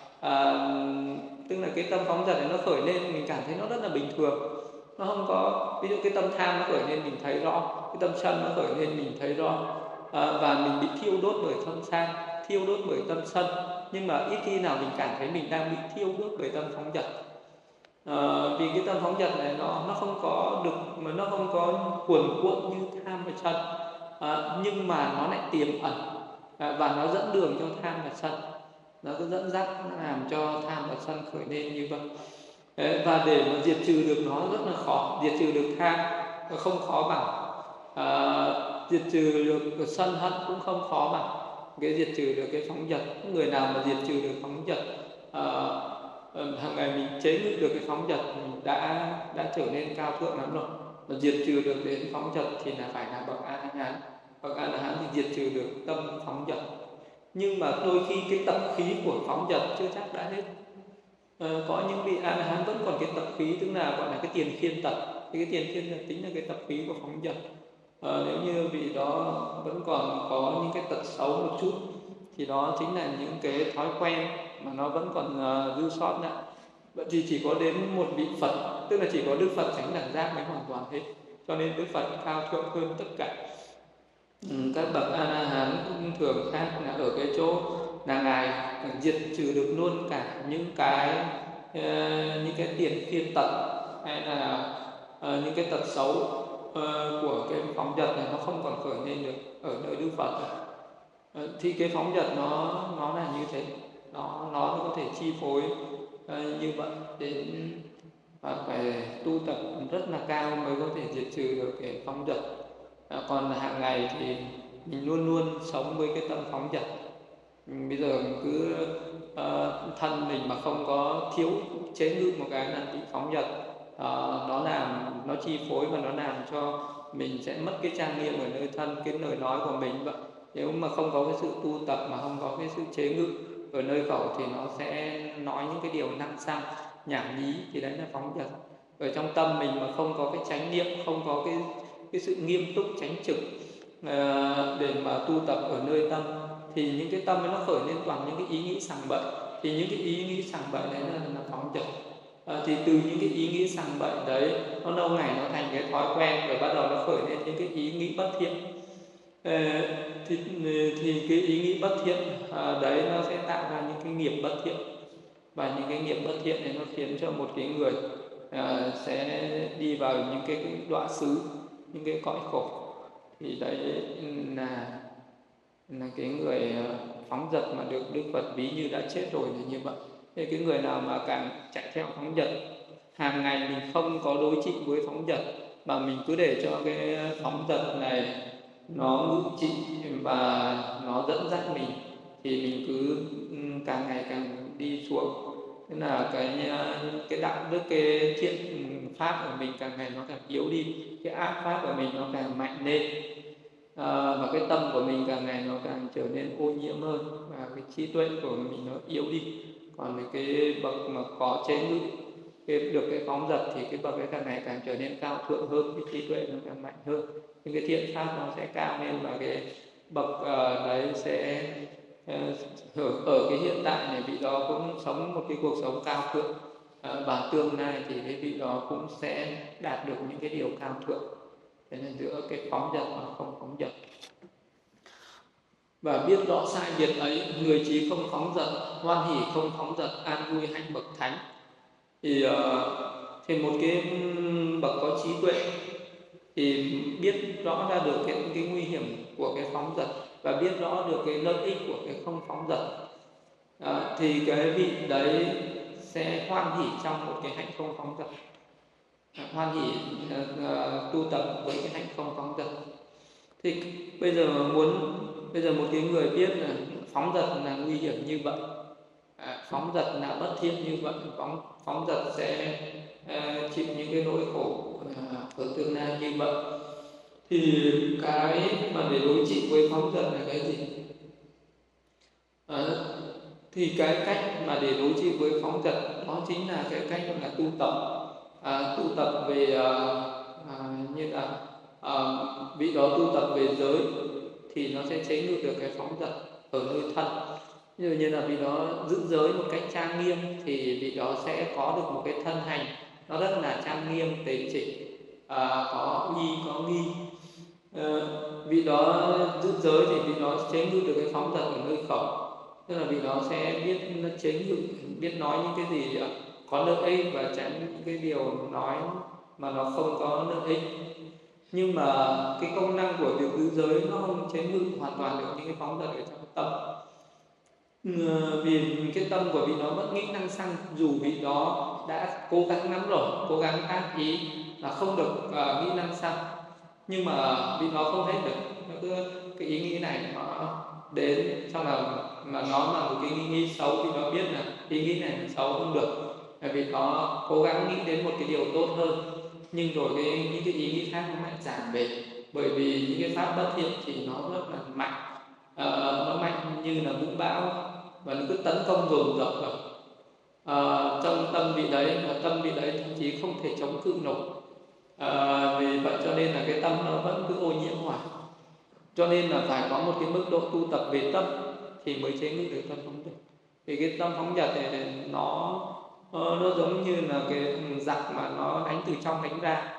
tức là cái tâm phóng dật này nó khởi lên mình cảm thấy nó rất là bình thường. Nó không có, ví dụ cái tâm tham nó khởi lên mình thấy rõ, cái tâm sân nó khởi lên mình thấy rõ, và mình bị thiêu đốt bởi tâm tham, thiêu đốt bởi tâm sân, nhưng mà ít khi nào mình cảm thấy mình đang bị thiêu đốt bởi tâm phóng dật. Vì cái tâm phóng dật này nó không có được, mà nó không có cuồn cuộn như tham và sân, nhưng mà nó lại tiềm ẩn, và nó dẫn đường cho tham và sân, nó cứ dẫn dắt, nó làm cho tham và sân khởi lên như vậy. Và để mà diệt trừ được nó rất là khó. Diệt trừ được tham không khó bằng, diệt trừ được sân hận cũng không khó bằng cái diệt trừ được cái phóng dật. Người nào mà diệt trừ được phóng dật, hàng ngày mình chế ngự được cái phóng dật, mình đã trở nên cao thượng lắm rồi. Mà diệt trừ được đến phóng dật thì là phải là bậc A La Hán. Bậc A La Hán thì diệt trừ được tâm phóng dật. Nhưng mà đôi khi cái tập khí của phóng dật chưa chắc đã hết. Có những vị A La Hán vẫn còn cái tập khí, tức là gọi là cái tiền khiên tập. Cái tiền khiên là tính là cái tập khí của phóng dật. Nếu như vị đó vẫn còn có những cái tật xấu một chút thì đó chính là những cái thói quen mà nó vẫn còn dư sót lại. Vậy thì chỉ có đến một vị Phật, tức là chỉ có Đức Phật chánh đẳng giác mới hoàn toàn hết. Cho nên Đức Phật cao thượng hơn tất cả. Các bậc A La Hán thường khác là ở cái chỗ là ngài diệt trừ được luôn cả những cái tiền khiên tật, hay là những cái tật xấu của cái phóng dật này, nó không còn khởi lên được ở nơi Đức Phật. Thì cái phóng dật nó là như thế, nó có thể chi phối như vậy, đến và phải tu tập rất là cao mới có thể diệt trừ được cái phóng dật. Còn hàng ngày thì mình luôn luôn sống với cái tâm phóng dật. Bây giờ mình cứ thân mình mà không có thiếu chế ngự một cái là bị phóng dật, nó chi phối và nó làm cho mình sẽ mất cái trang nghiêm ở nơi thân, cái lời nói của mình vậy. Nếu mà không có cái sự tu tập, mà không có cái sự chế ngự ở nơi khẩu thì nó sẽ nói những cái điều năng sang, nhảm nhí, thì đấy là phóng dật. Ở trong tâm mình mà không có cái chánh niệm, không có cái sự nghiêm túc chánh trực để mà tu tập ở nơi tâm, thì những cái tâm ấy nó khởi lên toàn những cái ý nghĩ sằng bậy. Thì những cái ý nghĩ sằng bậy đấy là phóng dật. Thì từ những cái ý nghĩ sằng bậy đấy, nó lâu ngày nó thành cái thói quen, rồi bắt đầu nó khởi lên những cái ý nghĩ bất thiện. Thì cái ý nghĩ bất thiện đấy nó sẽ tạo ra những cái nghiệp bất thiện, và những cái nghiệp bất thiện này nó khiến cho một cái người sẽ đi vào những cái đọa xứ, những cái cõi khổ. Thì đấy là cái người phóng dật mà được Đức Phật ví như đã chết rồi là như vậy. Thế cái người nào mà càng chạy theo phóng dật, hàng ngày mình không có đối trị với phóng dật, mà mình cứ để cho cái phóng dật này nó ngự trị và nó dẫn dắt mình, thì mình cứ càng ngày càng đi xuống. Thế là cái đạo đức, cái thiện pháp của mình càng ngày nó càng yếu đi, cái ác pháp của mình nó càng mạnh lên. Và cái tâm của mình càng ngày nó càng trở nên ô nhiễm hơn, và cái trí tuệ của mình nó yếu đi. Còn cái bậc mà có chế ngự được cái phóng dật thì cái bậc ấy càng ngày càng trở nên cao thượng hơn, cái trí tuệ nó càng mạnh hơn, những cái thiện pháp nó sẽ cao lên, và cái bậc đấy sẽ ở cái hiện tại này vị đó cũng sống một cái cuộc sống cao thượng, và tương lai thì cái vị đó cũng sẽ đạt được những cái điều cao thượng. Thế nên giữa cái phóng dật và không phóng dật, và biết rõ sai biệt ấy, người trí không phóng dật, hoan hỷ không phóng dật, an vui hạnh bậc thánh. Thì một cái bậc có trí tuệ thì biết rõ ra được cái nguy hiểm của cái phóng dật, và biết rõ được cái lợi ích của cái không phóng dật, thì cái vị đấy sẽ hoan hỷ trong một cái hạnh không phóng dật, hoan hỷ tu tập với cái hạnh không phóng dật. Thì bây giờ một cái người biết là phóng dật là nguy hiểm như vậy, phóng dật là bất thiện như vậy, phóng dật sẽ chịu những cái nỗi khổ ở tương lai như vậy, thì cái mà để đối trị với phóng dật là cái gì? Thì cái cách mà để đối trị với phóng dật đó chính là cái cách gọi là tu tập về như là vị đó tu tập về giới thì nó sẽ chế ngự được cái phóng dật ở nơi thân. Như là vị đó giữ giới một cách trang nghiêm thì vị đó sẽ có được một cái thân hành nó rất là trang nghiêm tề chỉnh, có uy có nghi. Vị đó giữ giới thì vị đó chế ngự được cái phóng dật ở nơi khẩu, tức là vị đó sẽ biết chế ngự, biết nói những cái gì có lợi ích và tránh những cái điều nói mà nó không có lợi ích. Nhưng mà cái công năng của việc giữ giới nó không chế ngự hoàn toàn được những cái phóng dật ở trong tâm, vì cái tâm của vị đó vẫn nghĩ năng xăng, dù vị đó đã cố gắng lắm rồi, cố gắng ác ý là không được nghĩ năng xăng, nhưng mà vị đó không hết được. Nó cứ cái ý nghĩ này nó đến trong lòng mà nó là một cái ý nghĩ xấu, thì nó biết là ý nghĩ này là xấu không được, vì nó cố gắng nghĩ đến một cái điều tốt hơn, nhưng rồi những cái ý nghĩ khác nó lại giảm về, bởi vì những cái pháp bất thiện thì nó rất là mạnh, nó mạnh như là vũ bão và nó cứ tấn công dồn dập vào trong tâm vị đấy, và tâm vị đấy thậm chí không thể chống cự nổi. Vì vậy cho nên là cái tâm nó vẫn cứ ô nhiễm hoài, cho nên là phải có một cái mức độ tu tập về tâm thì mới chế ngự được tâm phóng dật. Vì cái tâm phóng dật thì nó giống như là cái giặc mà nó đánh từ trong đánh ra.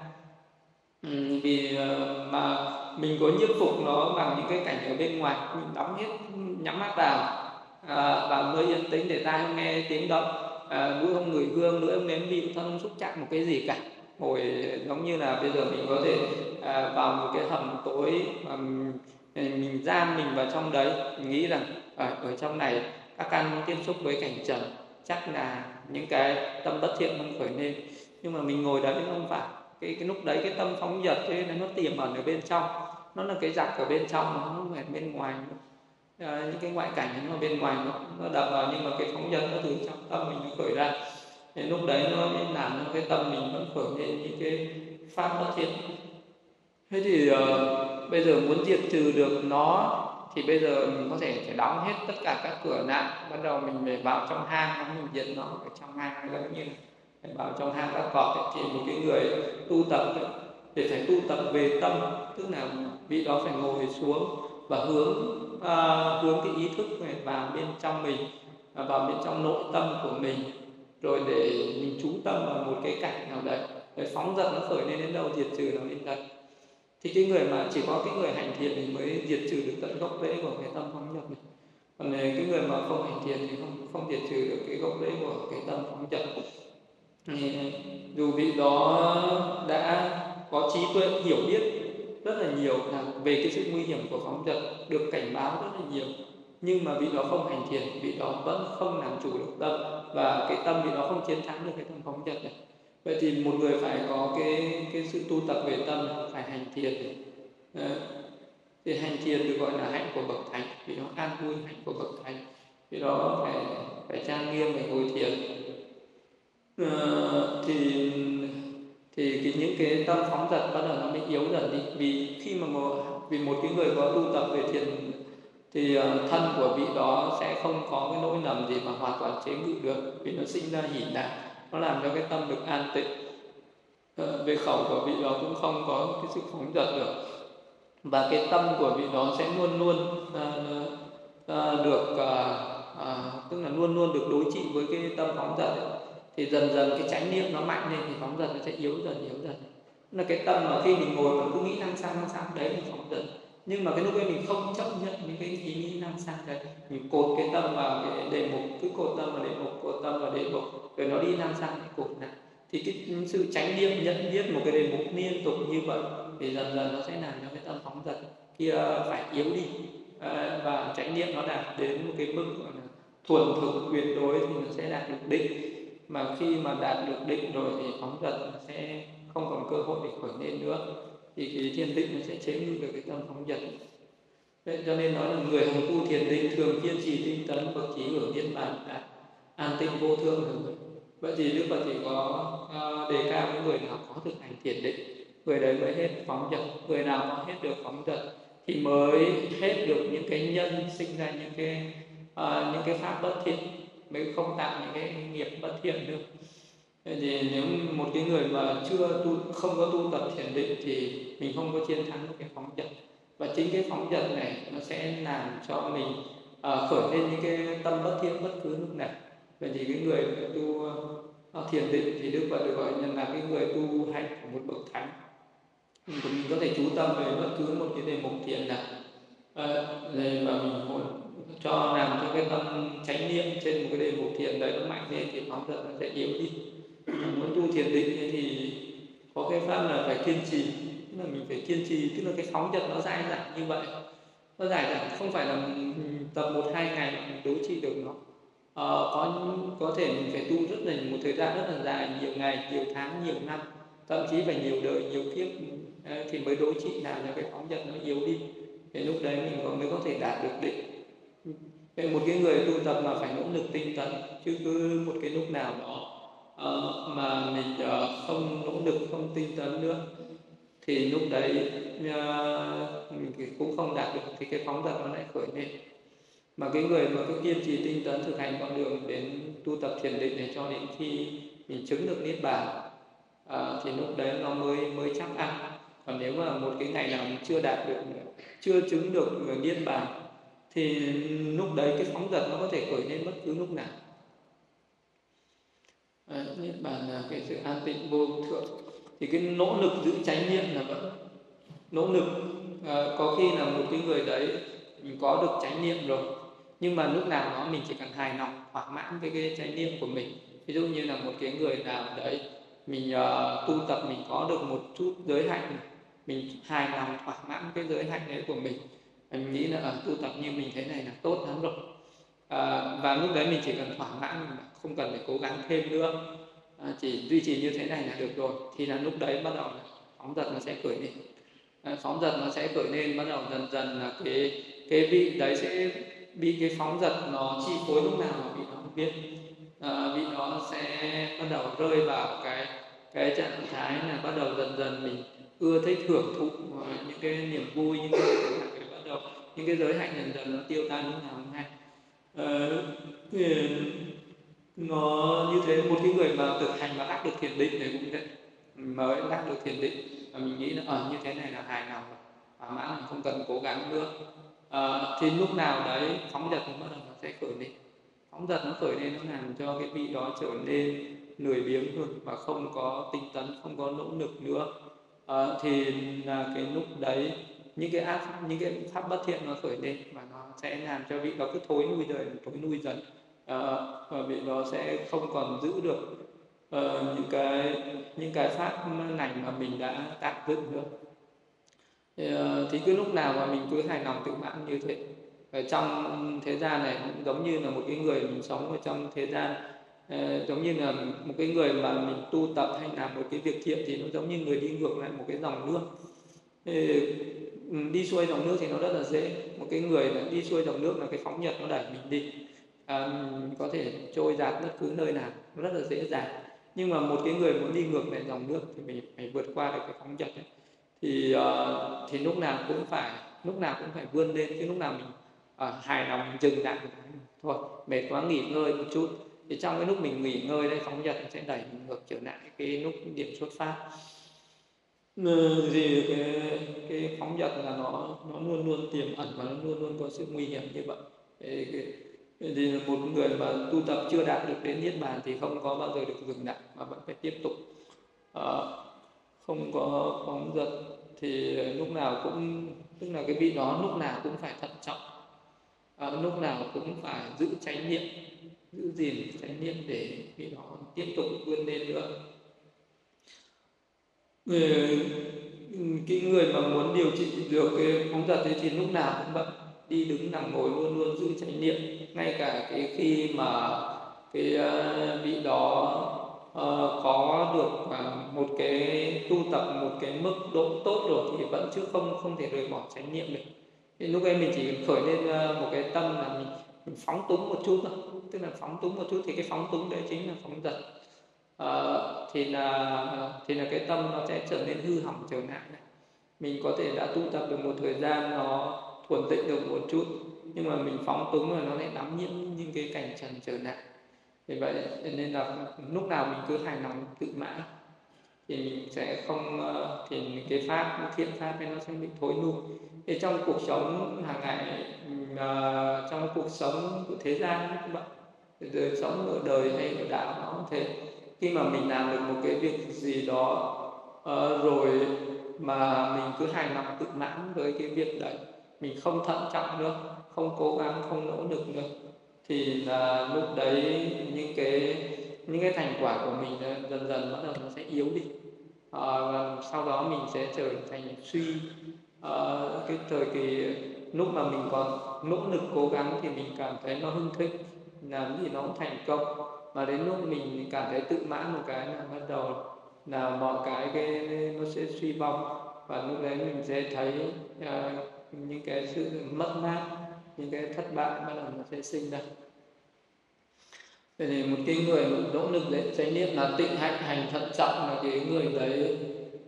Vì mà mình có nhiếp phục nó bằng những cái cảnh ở bên ngoài, mình đóng hết, nhắm mắt vào nơi yên tĩnh để tai không nghe tiếng động, mũi không ngửi hương, lưỡi không nếm vị, thân không xúc chạm một cái gì cả, ngồi giống như là bây giờ mình có thể vào một cái hầm tối mà mình giam mình vào trong đấy, mình nghĩ rằng ở trong này các căn tiếp xúc với cảnh trần chắc là những cái tâm bất thiện không khởi lên, nhưng mà mình ngồi đấy không phải. Cái lúc đấy cái tâm phóng dật thế này nó tiềm ẩn ở bên trong, nó là cái giặc ở bên trong, nó không phải bên ngoài nữa. Những cái ngoại cảnh nó ở bên ngoài nó đập vào, nhưng mà cái phóng dật nó từ trong tâm mình nó khởi ra, thì lúc đấy nó làm cho cái tâm mình vẫn khởi lên những cái pháp bất thiện. Thế thì bây giờ muốn diệt trừ được nó thì bây giờ mình có thể phải đóng hết tất cả các cửa nạn, bắt đầu mình phải vào trong hang, mình diệt nó ở trong hang, giống như phải vào trong hang các cọp ấy. Thì một cái người tu tập ấy, để phải tu tập về tâm, tức là vị đó phải ngồi xuống và hướng cái ý thức này vào bên trong mình, vào bên trong nội tâm của mình, rồi để mình chú tâm vào một cái cảnh nào đấy, để phóng dật nó khởi lên đến đâu, diệt trừ nó đến đấy. Thì cái người mà chỉ có cái người hành thiền thì mới diệt trừ được tận gốc rễ của cái tâm phóng dật này. Còn cái người mà không hành thiền thì không diệt trừ được cái gốc rễ của cái tâm phóng dật. Dù vị đó đã có trí tuệ hiểu biết rất là nhiều là về cái sự nguy hiểm của phóng dật, được cảnh báo rất là nhiều, nhưng mà vị đó không hành thiền, vị đó vẫn không làm chủ được tâm, và cái tâm vị đó không chiến thắng được cái tâm phóng dật này. Vậy thì một người phải có cái sự tu tập về tâm, phải hành thiền. Thì hành thiền được gọi là hạnh của bậc thánh, vì nó an vui hạnh của bậc thánh. Vì đó phải trang nghiêm, phải ngồi thiền, Thì những cái tâm phóng dật bắt đầu nó mới yếu dần đi, vì khi mà vì một cái người có tu tập về thiền thì thân của vị đó sẽ không có cái nỗi lầm gì mà hoàn toàn chế ngự được, vì nó sinh ra hỷ lạc, nó làm cho cái tâm được an tịnh. Về khẩu của vị đó cũng không có cái sự phóng dật được, và cái tâm của vị đó sẽ luôn luôn được tức là luôn luôn được đối trị với cái tâm phóng dật ấy. Thì dần dần cái chánh niệm nó mạnh lên thì phóng dật nó sẽ yếu dần. Là cái tâm mà khi mình ngồi mình cứ nghĩ năng sang đấy là phóng dật, nhưng mà cái lúc ấy mình không chấp nhận những cái ý nghĩ năng sang đấy, mình cột cái tâm vào cái đề mục, cứ cột tâm vào đề mục, cột tâm vào đề mục, rồi nó đi năng sang thì cột lại, thì cái sự chánh niệm nhận biết một cái đề mục liên tục như vậy thì dần dần nó sẽ làm cho cái tâm phóng dật kia phải yếu đi. Và chánh niệm nó đạt đến một cái mức gọi là thuần thực tuyệt đối thì nó sẽ đạt được định. Mà khi mà đạt được định rồi thì phóng dật nó sẽ không còn cơ hội để khởi lên nữa, thì cái thiền định nó sẽ chế ngự được cái tâm phóng dật. Vậy cho nên nói là người hành tu thiền định thường kiên trì tinh tấn bậc trí ở niết bàn đạt an tịnh vô thượng rồi. Vậy thì Đức Phật thì có đề cao những người nào có thực hành thiền định, người đấy mới hết phóng dật. Người nào có hết được phóng dật thì mới hết được những cái nhân sinh ra những cái pháp bất thiện, mới không tạo những cái nghiệp bất thiện được. Vậy thì nếu một cái người mà không có tu tập thiền định thì mình không có chiến thắng được cái phóng dật, và chính cái phóng dật này nó sẽ làm cho mình khởi lên những cái tâm bất thiện bất cứ lúc nào. Vậy thì cái người tu thiền định thì Đức Phật được gọi là cái người tu hành của một bậc thánh. Mình có thể chú tâm về bất cứ một cái đề mục thiền nào, để mà mình muốn làm cho cái tâm chánh niệm trên một cái đề mục thiền đấy nó mạnh lên thì phóng dật nó sẽ yếu đi. Muốn tu thiền định thì có cái pháp là phải kiên trì, tức là mình phải kiên trì, tức là cái phóng dật nó dai dẳng như vậy. Nó dài dẳng không phải là tập 1-2 ngày mà mình đối trị được nó. Có thể mình phải tu rất là một thời gian rất là dài, nhiều ngày, nhiều tháng, nhiều năm, thậm chí phải nhiều đời, nhiều kiếp thì mới đối trị làm cho cái phóng dật nó yếu đi. Thì lúc đấy mình mới có thể đạt được định. Vậy một cái người tu tập mà phải nỗ lực tinh tấn, chứ cứ một cái lúc nào đó mà mình không nỗ lực, không tinh tấn nữa thì lúc đấy mình cũng không đạt được, thì cái phóng dật nó lại khởi lên. Mà cái người mà cứ kiên trì tinh tấn thực hành con đường đến tu tập thiền định này cho đến khi mình chứng được niết bàn thì lúc đấy nó mới chắc ăn. Còn nếu mà một cái ngày nào mình chưa đạt được, chưa chứng được niết bàn thì lúc đấy cái phóng dật nó có thể khởi lên bất cứ lúc nào. Niết bàn là cái sự an tịnh vô thượng. Thì cái nỗ lực giữ chánh niệm là vẫn nỗ lực. Có khi là một cái người đấy mình có được chánh niệm rồi, nhưng mà lúc nào đó mình chỉ cần hài lòng thỏa mãn với cái chánh niệm của mình. Ví dụ như là một cái người nào đấy mình tu tập mình có được một chút giới hạnh, mình hài lòng thỏa mãn cái giới hạnh đấy của mình nghĩ là tu tập như mình thế này là tốt lắm rồi. Và lúc đấy mình chỉ cần thỏa mãn, mình không cần phải cố gắng thêm nữa, chỉ duy trì như thế này là được rồi. Thì là lúc đấy bắt đầu là phóng dật nó sẽ khởi lên. Phóng dật nó sẽ khởi lên, bắt đầu dần dần là cái vị đấy sẽ bị cái phóng dật nó chi phối, lúc nào mà vị nó không biết. Vị nó sẽ bắt đầu rơi vào cái trạng thái là bắt đầu dần dần mình ưa thích hưởng thụ những cái niềm vui, những cái bắt đầu những cái giới hạnh dần dần nó tiêu tan lúc nào không hay. Nó như thế. Một cái người mà thực hành mà đắc được thiền định này cũng thế, mới đắc được thiền định và mình nghĩ là như thế này là hài lòng rồi, thỏa mãn, mình không cần cố gắng nữa. Thì lúc nào đấy phóng dật nó bắt đầu nó sẽ khởi lên. Phóng dật nó khởi lên, nó làm cho cái vị đó trở nên lười biếng hơn và không có tinh tấn, không có nỗ lực nữa. Thì là cái lúc đấy những cái pháp bất thiện nó khởi lên và nó sẽ làm cho vị đó cứ thối nuôi dần. Và vị đó sẽ không còn giữ được những cái pháp lành mà mình đã tạo dựng nữa. Thì cứ lúc nào mà mình cứ hài lòng tự mãn như thế, ở trong thế gian này cũng giống như là một cái người mình sống ở trong thế gian, giống như là một cái người mà mình tu tập hay làm một cái việc thiện thì nó giống như người đi ngược lại một cái dòng nước. Đi xuôi dòng nước thì nó rất là dễ. Một cái người mà đi xuôi dòng nước là cái phóng dật nó đẩy mình đi, có thể trôi dạt bất cứ nơi nào, nó rất là dễ dàng. Nhưng mà một cái người muốn đi ngược lại dòng nước thì mình phải vượt qua được cái phóng dật ấy. Thì lúc nào cũng phải vươn lên, chứ lúc nào mình hài lòng mình dừng lại thôi, mệt quá nghỉ ngơi một chút. Thì trong cái lúc mình nghỉ ngơi đây, phóng dật sẽ đẩy mình ngược trở lại cái lúc điểm xuất phát. Thì cái phóng dật là nó luôn luôn tiềm ẩn và nó luôn luôn có sự nguy hiểm như vậy. Thì một người mà tu tập chưa đạt được đến niết bàn thì không có bao giờ được dừng lại mà vẫn phải tiếp tục. Không có phóng dật thì lúc nào cũng, tức là cái vị đó lúc nào cũng phải thận trọng, lúc nào cũng phải giữ chánh niệm, giữ gìn chánh niệm để vị đó tiếp tục vươn lên nữa. Cái người mà muốn điều trị được cái phóng dật thì lúc nào cũng vậy, đi đứng nằm ngồi luôn luôn giữ chánh niệm. Ngay cả cái khi mà cái vị đó có được một cái tu tập một cái mức độ tốt rồi thì vẫn chứ không thể rời bỏ chánh niệm được. Thì lúc ấy mình chỉ khởi lên một cái tâm là mình phóng túng một chút thôi, tức là phóng túng một chút, thì cái phóng túng đấy chính là phóng dật. Thì là cái tâm nó sẽ trở nên hư hỏng trở lại. Mình có thể đã tu tập được một thời gian, nó thuần tịnh được một chút, nhưng mà mình phóng túng rồi nó lại đắm nhiễm những cái cảnh trần trở lại. Vì vậy nên là lúc nào mình cứ hài lòng tự mãn thì mình sẽ không, thì cái pháp thiện pháp ấy nó sẽ bị thối nuôi. Thì trong cuộc sống hàng ngày, trong cuộc sống của thế gian cũng vậy, đời sống ở đời hay ở đạo nó cũng thế. Khi mà mình làm được một cái việc gì đó rồi mà mình cứ hài lòng tự mãn với cái việc đấy, mình không thận trọng nữa, không cố gắng, không nỗ lực nữa, thì là lúc đấy những cái thành quả của mình dần dần bắt đầu nó sẽ yếu đi. Và sau đó mình sẽ trở thành suy. Cái thời kỳ lúc mà mình còn nỗ lực cố gắng thì mình cảm thấy nó hưng thịnh, làm gì nó cũng thành công. Mà đến lúc mình cảm thấy tự mãn một cái là bắt đầu là mọi cái nó sẽ suy vong, và lúc đấy mình sẽ thấy những cái sự mất mát, những cái thất bại bắt đầu nó sẽ sinh ra. Vậy thì một cái người nỗ lực để chánh niệm là tịnh hạnh hành thận trọng, là cái người đấy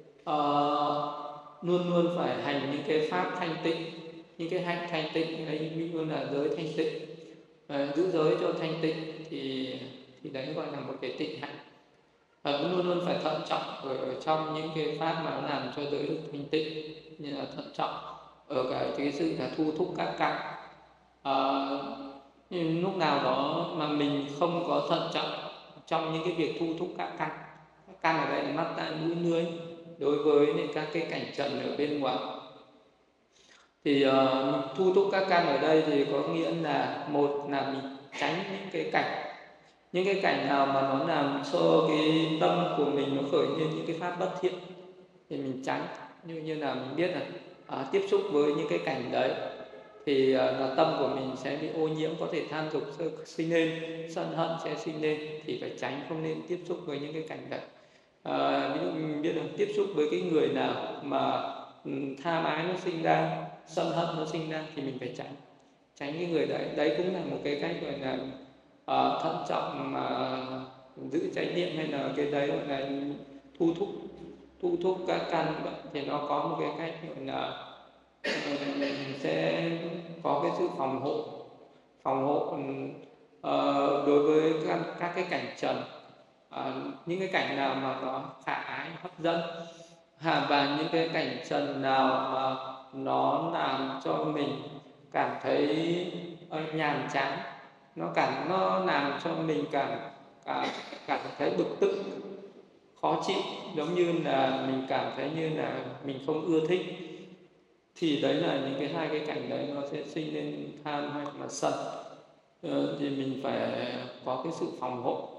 luôn luôn phải hành những cái pháp thanh tịnh, những cái hạnh thanh tịnh ấy, ví dụ là giới thanh tịnh, giữ giới cho thanh tịnh, thì đấy gọi là một cái tịnh hạnh. Luôn luôn phải thận trọng ở trong những cái pháp mà nó làm cho giới được thanh tịnh, như là thận trọng ở cái sự là thu thúc các căn. Nhưng lúc nào đó mà mình không có thận trọng trong những cái việc thu thúc các căn ở đây là mắt tai mũi lưỡi, đối với những các cái cảnh trần ở bên ngoài, thì thu thúc các căn ở đây thì có nghĩa là một là mình tránh những cái cảnh nào mà nó làm cho cái tâm của mình nó khởi lên những cái pháp bất thiện thì mình tránh. Như là mình biết là tiếp xúc với những cái cảnh đấy thì là tâm của mình sẽ bị ô nhiễm, có thể tham dục sinh lên, sân hận sẽ sinh lên, thì phải tránh, không nên tiếp xúc với những cái cảnh đấy. Ví dụ mình biết là tiếp xúc với cái người nào mà tham ái nó sinh ra, sân hận nó sinh ra thì mình phải tránh cái người đấy. Đấy cũng là một cái cách gọi là thận trọng mà giữ chánh niệm, hay là cái đấy gọi là thu thúc các căn. Thì nó có một cái cách gọi là sẽ có cái sự phòng hộ đối với các cái cảnh trần, những cái cảnh nào mà nó khả ái hấp dẫn, và những cái cảnh trần nào mà nó làm cho mình cảm thấy nhàm chán, nó làm cho mình cảm thấy bực tức, khó chịu, giống như là mình cảm thấy như là mình không ưa thích, thì đấy là những cái hai cái cảnh đấy nó sẽ sinh lên tham hay là sân. Thì mình phải có cái sự phòng hộ.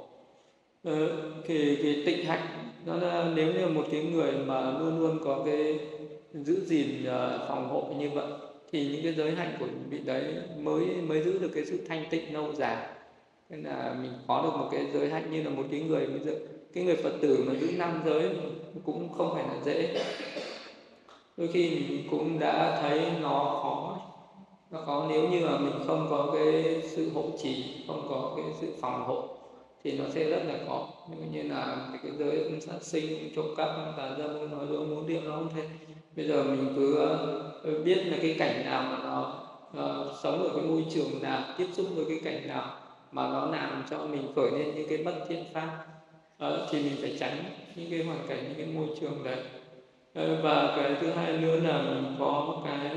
Cái tịnh hạnh nó là, nếu như một cái người mà luôn luôn có cái giữ gìn phòng hộ như vậy thì những cái giới hạnh của vị đấy mới giữ được cái sự thanh tịnh lâu dài. Nên là mình có được một cái giới hạnh như là một cái người bây giờ, cái người Phật tử mà giữ 5 giới cũng không phải là dễ. Đôi khi mình cũng đã thấy nó khó nếu như mà mình không có cái sự hộ trì, không có cái sự phòng hộ thì nó sẽ rất là khó. Như là cái giới sát sinh, trộm cắp, tà dâm, nói dối, muốn điệu, nó không thể. Bây giờ mình cứ biết là cái cảnh nào mà nó sống ở cái môi trường nào, tiếp xúc với cái cảnh nào mà nó làm cho mình khởi lên những cái bất thiện pháp, thì mình phải tránh những cái hoàn cảnh, những cái môi trường đấy. Và cái thứ hai nữa là mình có cái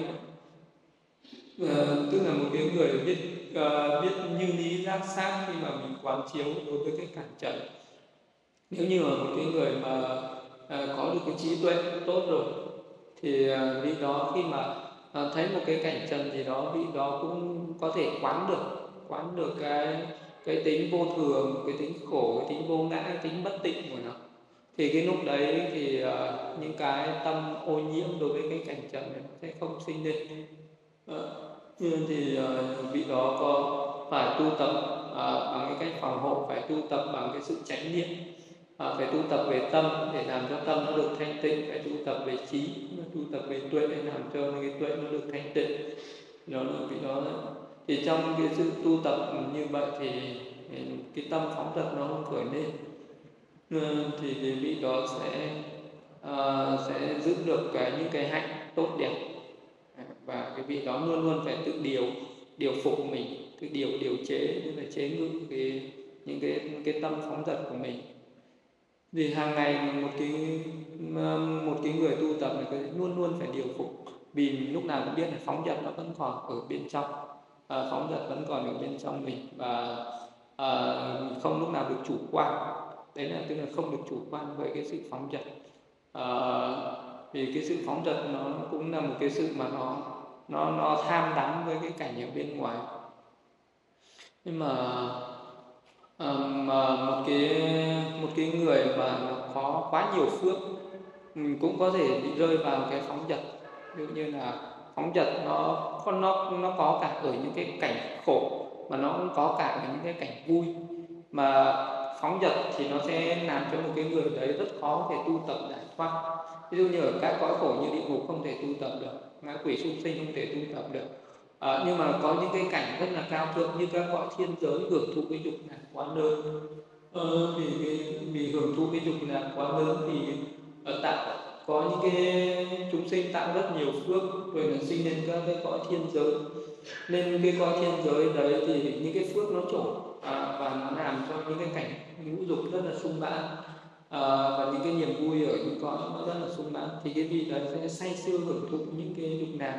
tức là một cái người biết biết như lý giác sát khi mà mình quán chiếu đối với cái cảnh trần. Nếu như mà một cái người mà có được cái trí tuệ tốt rồi thì vị đó khi mà thấy một cái cảnh trần gì đó, vị đó cũng có thể quán được cái tính vô thường, cái tính khổ, cái tính vô ngã, cái tính bất tịnh của nó. Thì cái lúc đấy thì những cái tâm ô nhiễm đối với cái cảnh trần này nó sẽ không sinh lên. Thì vị đó có phải tu tập bằng cái cách phòng hộ, phải tu tập bằng cái sự chánh niệm, phải tu tập về tâm để làm cho tâm nó được thanh tịnh, phải tu tập về trí, tu tập về tuệ để làm cho cái tuệ nó được thanh tịnh. Đó là vị đó. Thì trong cái sự tu tập như vậy thì cái tâm phóng dật nó không khởi lên, thì cái vị đó sẽ giữ được những cái hạnh tốt đẹp. Và cái vị đó luôn luôn phải tự điều phục mình, tự điều chế, tức là chế ngự những cái tâm phóng dật của mình. Vì hàng ngày một cái người tu tập này luôn luôn phải điều phục, vì lúc nào cũng biết là phóng dật nó vẫn còn ở bên trong, phóng dật vẫn còn ở bên trong mình, và không lúc nào được chủ quan. Đấy là tức là không được chủ quan với cái sự phóng dật. Vì cái sự phóng dật nó cũng là một cái sự mà nó tham đắm với cái cảnh ở bên ngoài. Nhưng mà một cái người mà nó có quá nhiều phước, mình cũng có thể bị rơi vào cái phóng dật. Ví dụ như là phóng dật nó có cả ở những cái cảnh khổ, mà nó cũng có cả ở những cái cảnh vui. Mà phóng dật thì nó sẽ làm cho một cái người đấy rất khó thể tu tập giải thoát. Ví dụ như ở các cõi khổ như địa ngục không thể tu tập được, ngã quỷ súc sinh không thể tu tập được. Nhưng mà có những cái cảnh rất là cao thượng như các cõi thiên giới hưởng thụ cái dục lạc quá lớn. Vì hưởng thụ cái dục lạc quá lớn thì tạo có những cái chúng sinh tạo rất nhiều phước, rồi là sinh lên các cái cõi thiên giới. Nên cái cõi thiên giới đấy thì những cái phước nó trổ, và nó làm cho những cái cảnh ngũ dục rất là sung mãn, và những cái niềm vui ở những cõi nó rất là sung mãn, thì cái vị đấy sẽ say sưa hưởng thụ những cái dục lạc.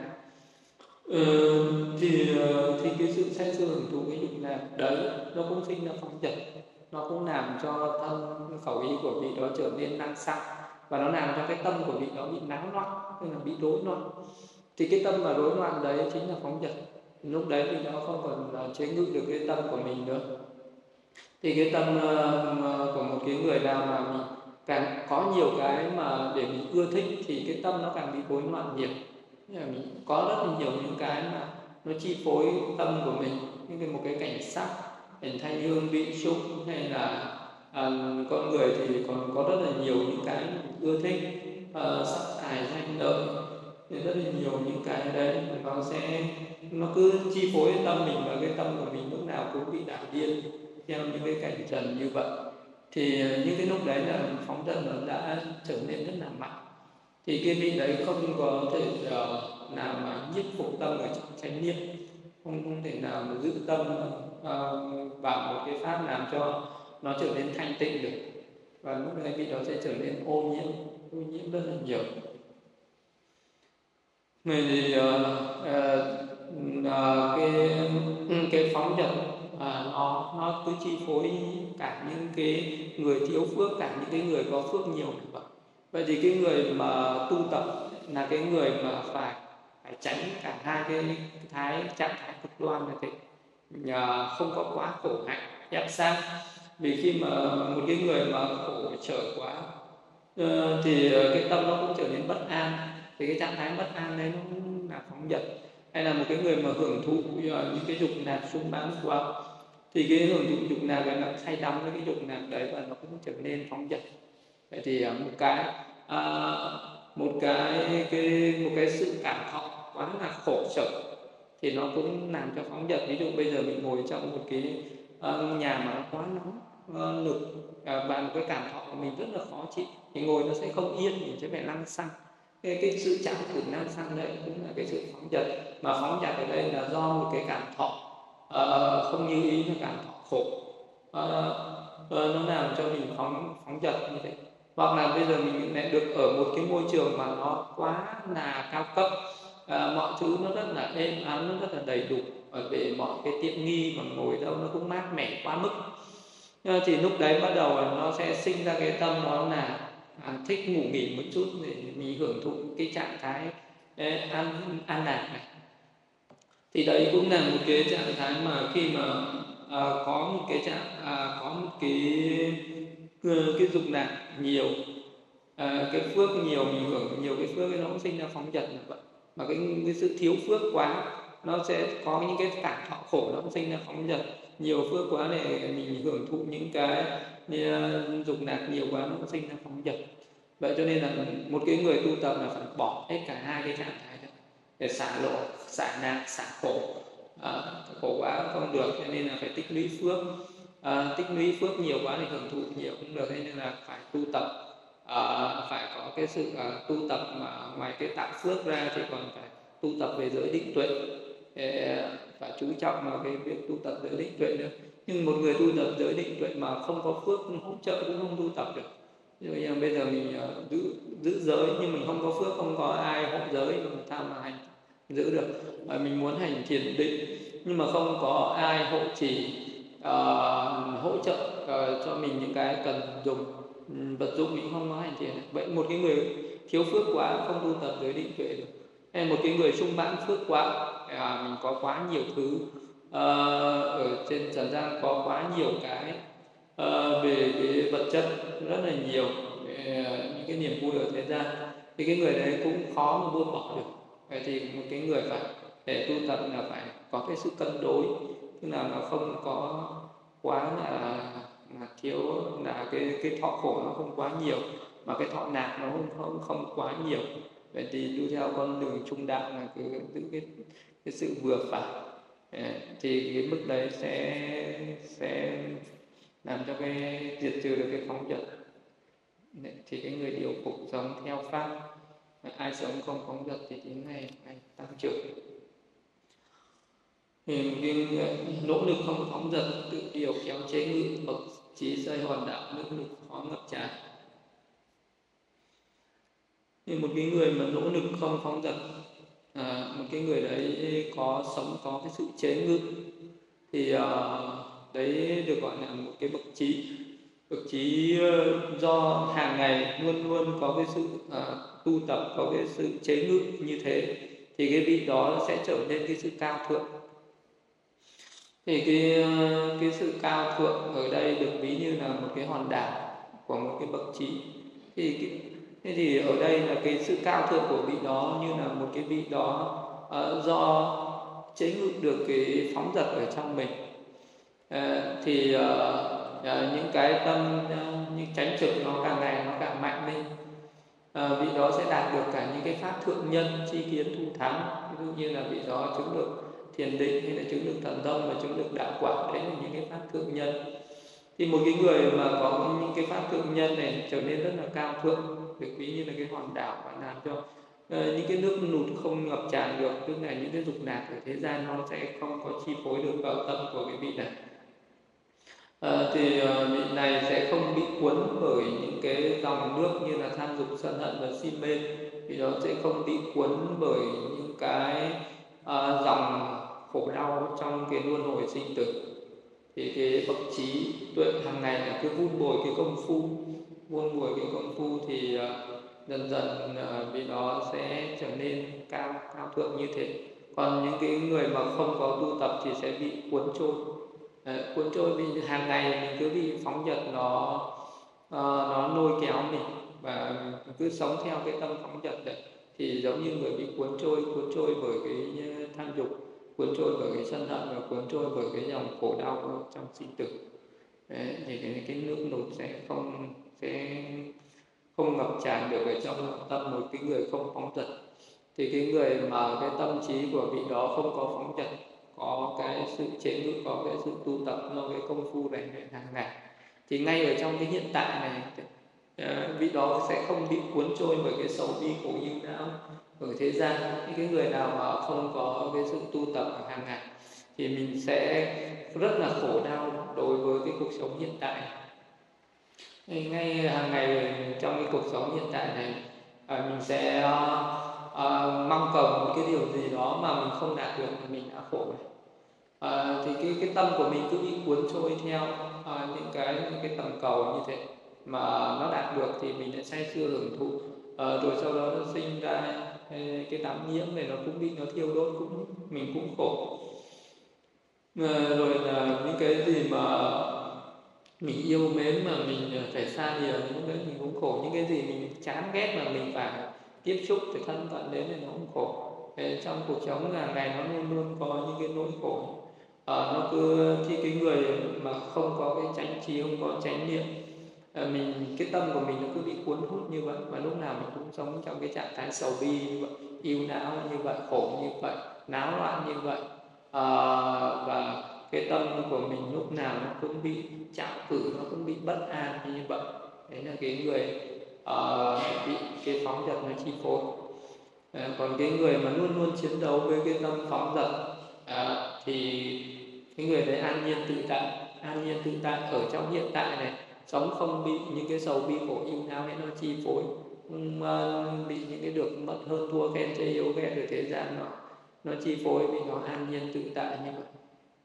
Thì cái sự say sưa hưởng thụ cái dục lạc đấy nó cũng sinh ra phóng dật, nó cũng làm cho thân khẩu ý của vị đó trở nên năng xăng, và nó làm cho cái tâm của vị đó bị náo loạn, tức là bị rối loạn. Thì cái tâm mà rối loạn đấy chính là phóng dật. Lúc đấy thì nó không còn chế ngự được cái tâm của mình nữa. Thì cái tâm của một cái người nào mà mình càng có nhiều cái mà để mình ưa thích thì cái tâm nó càng bị rối loạn nhiều. Mình có rất là nhiều những cái mà nó chi phối tâm của mình, như một cái cảnh sắc, cảnh thanh hương vị xúc, hay là con người thì còn có rất là nhiều những cái mình ưa thích, sắc tài danh lợi, rất là nhiều những cái đấy nó cứ chi phối tâm mình, và cái tâm của mình lúc nào cũng bị đảo điên theo những cái cảnh trần như vậy. Thì những cái lúc đấy là phóng dật nó đã trở nên rất là mạnh. Thì cái vị đấy không có thể nào mà nhiếp phục tâm ở trong chánh niệm, không thể nào mà giữ tâm vào một cái pháp làm cho nó trở nên thanh tịnh được, và lúc đấy vị đó sẽ trở nên ô nhiễm rất là nhiều. Người thì cái phóng dật nó cứ chi phối cả những cái người thiếu phước, cả những cái người có phước nhiều như vậy. Vậy thì cái người mà tu tập là cái người mà phải tránh cả hai cái trạng thái cực đoan như thế, không có quá khổ hạnh ép sát. Vì khi mà một cái người mà khổ trở quá thì cái tâm nó cũng trở nên bất an, thì cái trạng thái bất an đấy nó cũng là phóng dật. Hay là một cái người mà hưởng thụ những cái dục lạc sung mãn quá, thì cái hưởng thụ dục lạc là nó say đắm với cái dục lạc đấy, và nó cũng trở nên phóng dật. Vậy thì một cái sự cảm thọ quá là khổ sở thì nó cũng làm cho phóng dật. Ví dụ bây giờ mình ngồi trong một cái nhà mà nó quá nóng, nực và một cái cảm thọ của mình rất là khó chịu, thì ngồi nó sẽ không yên, mình sẽ phải lăn xăng. Cái sự chán thử lăn xăng đấy cũng là cái sự phóng dật, mà phóng dật ở đây là do một cái cảm thọ không như ý, là cảm thọ khổ. Nó làm cho mình phóng phóng dật như thế. Hoặc là bây giờ mình lại được ở một cái môi trường mà nó quá là cao cấp, mọi thứ nó rất là êm ái, nó rất là đầy đủ, về mọi cái tiện nghi, mà ngồi đâu nó cũng mát mẻ quá mức. Thì lúc đấy bắt đầu nó sẽ sinh ra cái tâm đó là thích ngủ nghỉ một chút để mình hưởng thụ cái trạng thái an lạc này. Thì đấy cũng là một cái trạng thái mà khi mà có một cái có một cái dục lạc nhiều, cái phước nhiều, mình hưởng nhiều cái phước ấy, nó cũng sinh ra phóng dật là vậy. Mà cái sự thiếu phước quá, nó sẽ có những cái cảm thọ khổ, nó cũng sinh ra phóng dật. Nhiều phước quá để mình hưởng thụ những cái dục lạc nhiều quá, nó cũng sinh ra phóng dật. Vậy cho nên là một cái người tu tập là phải bỏ hết cả hai cái trạng thái đó để xả lộ, xả nạn, xả khổ. Khổ quá không được, cho nên là phải tích lũy phước. Tích lũy phước nhiều quá thì hưởng thụ nhiều cũng được, nên là phải tu tập. Phải có cái sự tu tập, mà ngoài cái tạo phước ra thì còn phải tu tập về giới định tuệ. Phải chú trọng vào cái việc tu tập giới định tuệ nữa. Nhưng một người tu tập giới định tuệ mà không có phước hỗ trợ cũng không tu tập được. Ví dụ bây giờ mình giữ giới nhưng mình không có phước, không có ai hộ giới, làm sao mà hành giữ được. Mình muốn hành thiền định nhưng mà không có ai hộ trì, hỗ trợ cho mình những cái cần dùng, vật dụng, mình không có hành thiền. Vậy một cái người thiếu phước quá không tu tập giới định tuệ được. Hay một cái người sung mãn phước quá, mình có quá nhiều thứ ở trên trần gian, có quá nhiều cái về cái vật chất rất là nhiều, những cái niềm vui ở thế gian, thì cái người đấy cũng khó mà buông bỏ được. Vậy thì một cái người phải để tu tập là phải có cái sự cân đối, tức là nó không có quá là thiếu, là cái thọ khổ nó không quá nhiều, mà cái thọ nạc nó không quá nhiều. Vậy thì tu theo con đường trung đạo là cứ giữ cái sự vừa phải, thì cái mức đấy sẽ làm cho cái diệt trừ được cái phóng dật. Thì cái người điều phục sống theo pháp, ai sống không phóng dật thì đến ngày tăng trưởng. Thì cái nỗ lực không phóng dật, tự điều kéo chế ngự, bậc trí xây hoàn đạo, nước lực khó ngập tràn. Thì một cái người mà nỗ lực không phóng dật, một cái người đấy có sống có cái sự chế ngự, thì đấy được gọi là một cái bậc trí. Bậc trí do hàng ngày luôn luôn có cái sự tu tập, có cái sự chế ngự như thế, thì cái vị đó sẽ trở nên cái sự cao thượng. Thì cái sự cao thượng ở đây được ví như là một cái hòn đảo của một cái bậc trí. Thế thì ở đây là cái sự cao thượng của vị đó như là một cái vị đó do chế ngự được cái phóng dật ở trong mình. Thì những cái tâm, những chánh trực nó càng ngày nó càng mạnh lên. Vị đó sẽ đạt được cả những cái pháp thượng nhân, chi kiến thu thắng. Ví dụ như là vị đó chứng được thiền định, hay là chứng được thần thông, và chứng được đạo quả, đấy là những cái pháp thượng nhân. Thì một cái người mà có những cái pháp thượng nhân này trở nên rất là cao thượng, được ví như là cái hòn đảo, và làm cho những cái nước lụt không ngập tràn được, tức là những cái dục lạc ở thế gian nó sẽ không có chi phối được vào tâm của cái vị này. Thì vị này sẽ không bị cuốn bởi những cái dòng nước như là tham dục, sân hận và si mê, thì nó sẽ không bị cuốn bởi những cái dòng khổ đau trong cái luân hồi sinh tử. Thì cái bậc trí tuệ hàng ngày là cứ vun bồi cái công phu, thì dần dần vị đó sẽ trở nên cao thượng như thế. Còn những cái người mà không có tu tập thì sẽ bị cuốn trôi, vì hàng ngày mình cứ bị phóng dật nó lôi kéo mình, và mình cứ sống theo cái tâm phóng dật đấy, thì giống như người bị cuốn trôi bởi cái tham dục, cuốn trôi bởi cái sân hận, và cuốn trôi bởi cái dòng khổ đau trong sinh tử. Đấy, thì cái nước lụt sẽ không ngập tràn được ở trong tâm một cái người không phóng dật. Thì cái người mà cái tâm trí của vị đó không có phóng dật, có cái sự chế ngự, có cái sự tu tập, nó cái công phu rèn luyện hàng ngày, Thì ngay ở trong cái hiện tại này, vị đó sẽ không bị cuốn trôi bởi cái sầu bi khổ ưu não ở thế gian. Những cái người nào mà không có cái sự tu tập ở hàng ngày thì mình sẽ rất là khổ đau đối với cái cuộc sống hiện tại. Ngay hàng ngày trong cái cuộc sống hiện tại này, mình sẽ mong cầu một cái điều gì đó mà mình không đạt được thì mình đã khổ rồi. Thì cái tâm của mình cứ bị cuốn trôi theo những cái tầm cầu như thế, mà nó đạt được thì mình lại say sưa hưởng thụ, rồi sau đó nó sinh ra cái đám nhiễm này, nó cũng bị nó thiêu đốt, mình cũng khổ. Rồi là những cái gì mà mình yêu mến mà mình phải xa lìa, những cái mình cũng khổ. Những cái gì mình chán ghét mà mình phải tiếp xúc, phải thân cận đến thì nó cũng khổ. Trong cuộc sống hàng ngày nó luôn luôn có những cái nỗi khổ. Nó cứ khi cái người mà không có cái chánh trí, không có chánh niệm, cái tâm của mình nó cứ bị cuốn hút như vậy, và lúc nào mình cũng sống trong cái trạng thái sầu bi như vậy, yêu não như vậy, khổ như vậy, náo loạn như vậy. Và cái tâm của mình lúc nào nó cũng bị trạo cử, nó cũng bị bất an như vậy. Đấy là cái người bị cái phóng dật nó chi phối. Còn cái người mà luôn luôn chiến đấu với cái tâm phóng dật thì cái người đấy an nhiên tự tại ở trong hiện tại này, sống không bị những cái sầu bi khổ ưu não ấy nó chi phối, không bị những cái được mất hơn thua khen chê yếu ghét ở thế gian nó chi phối, vì nó an nhiên tự tại như vậy.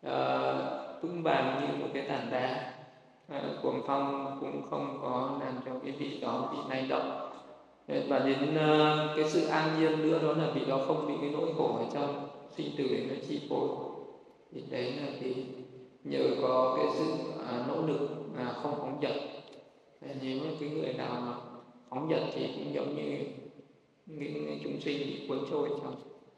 Vững vàng như một cái tảng đá, cuồng phong cũng không có làm cho cái vị đó bị lay động. Và đến cái sự an nhiên nữa, đó là vị đó không bị cái nỗi khổ ở trong sinh tử nó chi phối. Thì đấy là cái nhờ có cái sự nỗ lực không phóng dật. Nếu mà cái người nào mà phóng dật thì cũng giống như những chúng sinh bị cuốn trôi trong.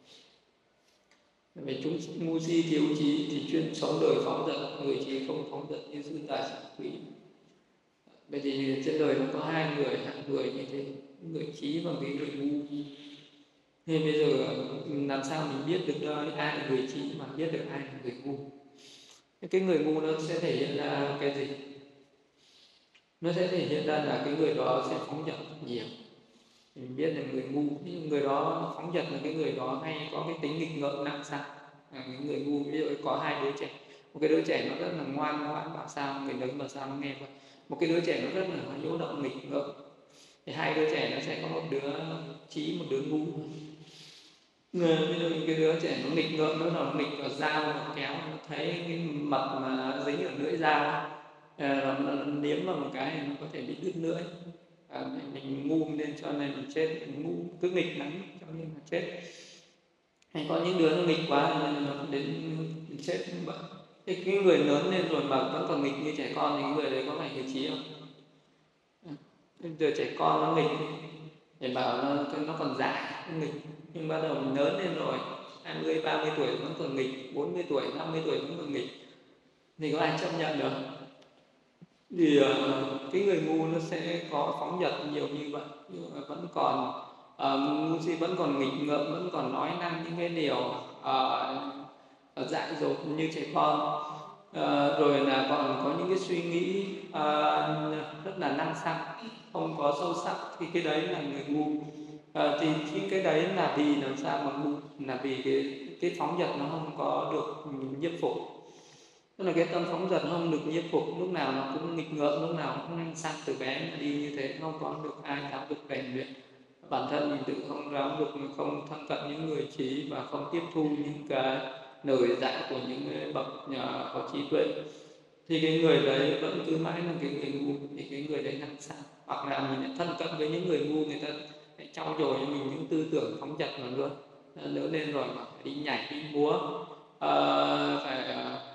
Vì chúng ngu si thiếu trí thì chuyên sống đời phóng dật, người trí không phóng dật như sư tài sản quý. Bởi vì trên đời nó có hai hạng người như thế, người trí và người ngu. Nên bây giờ làm sao mình biết được ai là người trí mà biết được ai là người ngu? Cái người ngu nó sẽ thể hiện ra cái gì? Nó sẽ thể hiện ra là cái người đó sẽ phóng dật nhiều. Mình biết là người ngu, nhưng người đó phóng dật là cái người đó hay có cái tính nghịch ngợm nặng sao. Cái người ngu, ví dụ có hai đứa trẻ, một cái đứa trẻ nó rất là ngoan ngoãn bảo sao, người lớn bảo sao nó nghe vậy. Một cái đứa trẻ nó rất là nhiễu động nghịch ngợm, thì hai đứa trẻ nó sẽ có một đứa trí, một đứa ngu. Ví dụ cái đứa trẻ nó nghịch ngợm, nó nghịch vào dao, nó kéo, nó thấy cái mật mà dính ở lưỡi dao, nó liếm vào một cái thì nó có thể bị đứt lưỡi. Mình ngu nên cho nên mình chết, mình ngu cứ nghịch lắm cho nên là chết. Hay có những đứa nó nghịch quá nên nó đến chết như vậy. Cái người lớn lên rồi mà vẫn còn nghịch như trẻ con thì cái người đấy có phải người trí không? Giờ trẻ con nó nghịch để bảo nó còn dại, nó nghịch, nhưng bắt đầu mình lớn lên rồi, 20, 30 tuổi vẫn còn nghịch, 40 tuổi, 50 tuổi vẫn còn nghịch, thì có ai chấp nhận được? Thì cái người ngu nó sẽ có phóng dật nhiều như vậy, nhưng mà vẫn còn ngu si, vẫn còn nghịch ngợm, vẫn còn nói năng những cái điều dại dột như trẻ con. Rồi là còn có những cái suy nghĩ rất là năng xăng, không có sâu sắc, thì cái đấy là người ngu. Thì cái đấy là vì làm sao mà ngu, là vì cái phóng dật nó không có được nhiếp phục. Tức là cái tâm phóng dật nó không được nhiếp phục, lúc nào nó cũng nghịch ngợm, lúc nào cũng năng xăng, từ bé mà đi như thế, không có được ai giáo dục rèn luyện bản thân mình, tự không giáo dục, không thân cận những người trí và không tiếp thu những cái lời dạy của những bậc có trí tuệ, thì cái người đấy vẫn cứ mãi là cái người ngu. Thì cái người đấy làm sao? Hoặc là mình lại thân cận với những người ngu, người ta lại trau dồi cho mình những tư tưởng phóng dật nữa luôn. Lớn lên rồi mà phải đi nhảy đi múa, phải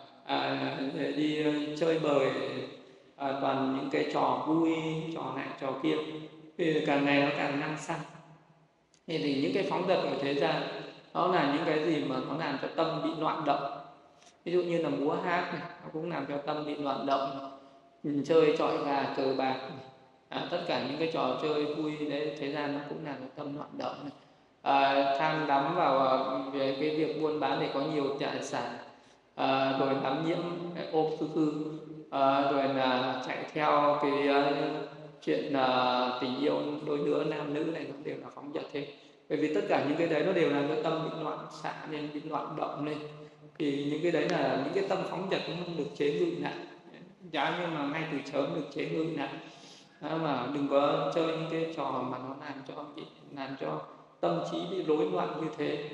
đi chơi bời, toàn những cái trò vui, trò này trò kia, thì càng ngày nó càng năng xăng. Thì những cái phóng dật ở thế gian đó là những cái gì mà nó làm cho tâm bị loạn động. Ví dụ như là múa hát này, nó cũng làm cho tâm bị loạn động. Chơi chọi gà, cờ bạc này, tất cả những cái trò chơi vui đấy thế gian nó cũng làm cho tâm loạn động này. Tham đắm vào về cái việc buôn bán để có nhiều tài sản, rồi đắm nhiễm ôm khư khư, rồi là chạy theo cái chuyện tình yêu đôi lứa nam nữ này, nó đều là phóng dật thế. Bởi vì tất cả những cái đấy nó đều làm cho tâm bị loạn xạ nên, bị loạn động lên. Thì những cái đấy là những cái tâm phóng dật nó không được chế ngự lại. Giá như mà ngay từ sớm được chế ngự lại. Mà đừng có chơi những cái trò mà nó làm cho tâm trí bị rối loạn như thế.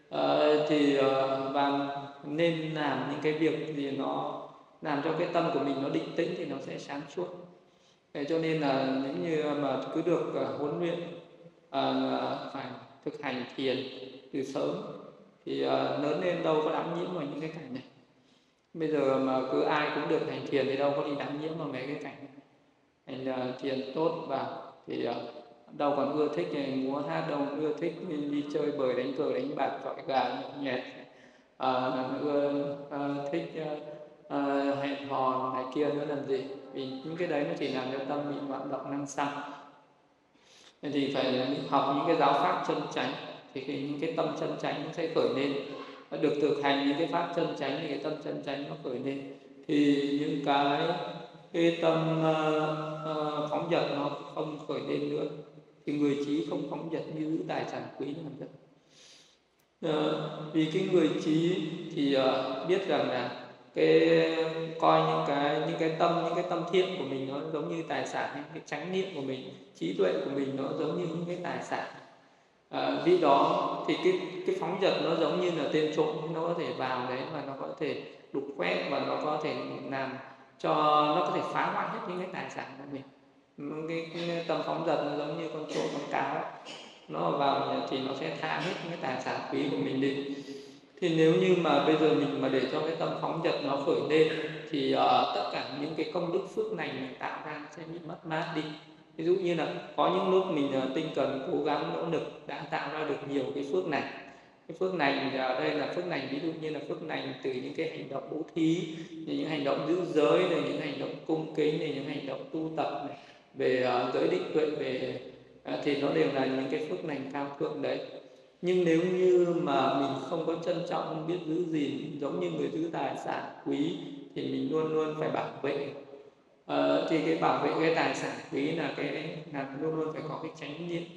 Và nên làm những cái việc gì nó làm cho cái tâm của mình nó định tĩnh thì nó sẽ sáng suốt. Thế cho nên là nếu như mà cứ được huấn luyện phải thực hành thiền từ sớm thì lớn lên đâu có đắm nhiễm vào những cái cảnh này. Bây giờ mà cứ ai cũng được hành thiền thì đâu có đi đắm nhiễm vào mấy cái cảnh này. Hành thiền tốt vào thì đâu còn ưa thích múa hát, đâu ưa thích đi chơi bời, đánh cờ, đánh bạc, chọi gà, nhậu nhẹt, thích hẹn hò này kia nữa làm gì. Vì những cái đấy nó chỉ làm cho tâm bị loạn động năng xăm. Thì phải học những cái giáo pháp chân chánh, thì những cái tâm chân chánh nó sẽ khởi lên. Được thực hành những cái pháp chân chánh thì cái tâm chân chánh nó khởi lên, thì những cái tâm phóng dật nó không khởi lên nữa, thì người trí không phóng dật như giữ tài sản quý làm dật. Vì cái người trí thì biết rằng là coi những cái tâm thiện của mình nó giống như tài sản, những cái chánh niệm của mình, trí tuệ của mình nó giống như những cái tài sản. Vì đó thì cái phóng dật nó giống như là tên trộm, nó có thể vào đấy và nó có thể đục khoét, và nó có thể làm cho nó có thể phá hoại hết những cái tài sản của mình. Cái tâm phóng dật nó giống như con trộm, con cáo, nó vào thì nó sẽ thả hết những cái tài sản quý của mình đi. Thì nếu như mà bây giờ mình mà để cho cái tâm phóng dật nó khởi lên thì tất cả những cái công đức phước lành mình tạo ra sẽ bị mất mát đi. Ví dụ như là có những lúc mình tinh cần cố gắng nỗ lực đã tạo ra được nhiều cái phước lành. Cái phước lành ở đây là phước lành ví dụ như là phước lành từ những cái hành động bố thí, những hành động giữ giới, này những hành động cung kính, này những hành động tu tập này, về giới định tuệ, về thì nó đều là những cái phước lành cao thượng đấy. Nhưng nếu như mà mình không có trân trọng, không biết giữ gìn, giống như người giữ tài sản quý, thì mình luôn luôn phải bảo vệ. Thì cái bảo vệ cái tài sản quý là luôn luôn phải có cái chánh niệm,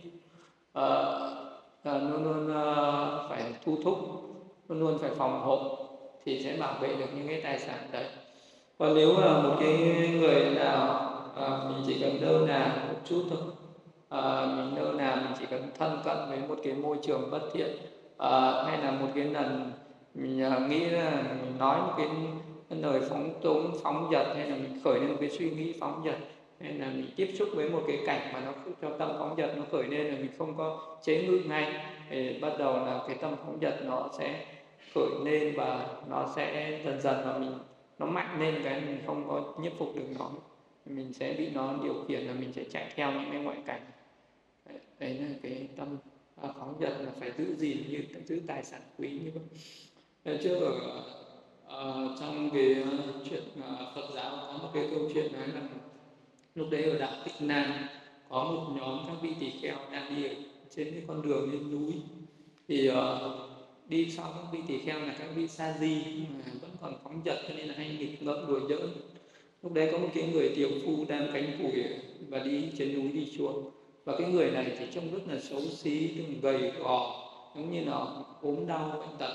luôn luôn phải thu thúc, luôn luôn phải phòng hộ, thì sẽ bảo vệ được những cái tài sản đấy. Còn nếu là một cái người nào mình chỉ cần nơ nà một chút thôi, mình nơ nà mình chỉ cần thân cận với một cái môi trường bất thiện, hay là một cái lần mình nghĩ là mình nói một cái lời phóng túng, phóng dật, hay là mình khởi lên một cái suy nghĩ phóng dật, hay là mình tiếp xúc với một cái cảnh mà nó cho tâm phóng dật nó khởi lên, là mình không có chế ngự ngay, thì bắt đầu là cái tâm phóng dật nó sẽ khởi lên, và nó sẽ dần dần mà nó mạnh lên, cái mình không có nhiếp phục được nó, mình sẽ bị nó điều khiển, là mình sẽ chạy theo những cái ngoại cảnh. Đấy là cái tâm phóng dật là phải giữ gìn như giữ tài sản quý như vậy. Trước trong cái chuyện Phật giáo có một cái câu chuyện nói là lúc đấy ở đạo Thích Nam có một nhóm các vị tỳ kheo đang đi ở trên cái con đường lên núi, thì đi sau các vị tỳ kheo là các vị sa di mà vẫn còn phóng dật, cho nên là hay nghịch ngợm đùa giỡn. Lúc đấy có một cái người tiểu phu đang cánh củi và đi trên núi đi xuống, và cái người này thì trông rất là xấu xí, gầy gò, giống như là ốm đau bệnh tật,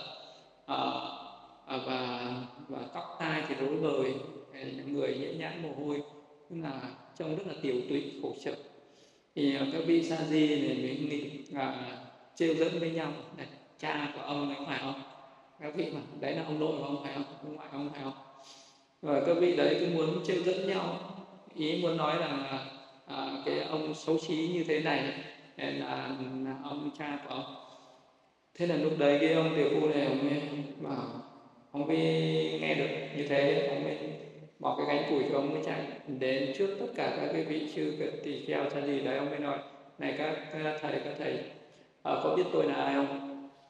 và tóc tai thì rối bời, người nhễ nhãi mồ hôi, tức là trông rất là tiểu tụy khổ sở. Thì các vị sa di này mới nghĩ trêu dẫn với nhau, này, cha của ông ấy phải không? Các vị bảo đấy là ông nội của ông phải không? Ông ngoại của ông phải không? Và các vị đấy cứ muốn trêu dẫn nhau, ý muốn nói rằng cái ông xấu xí như thế này là ông cha của ông. Thế là lúc đấy cái ông tiểu phu này ông ấy bảo, ông mới nghe được như thế, ông mới bỏ cái gánh củi của ông mới chạy đến trước tất cả các cái vị sư, cái tỳ kheo cha gì đấy, ông mới nói, này các thầy có biết tôi là ai không?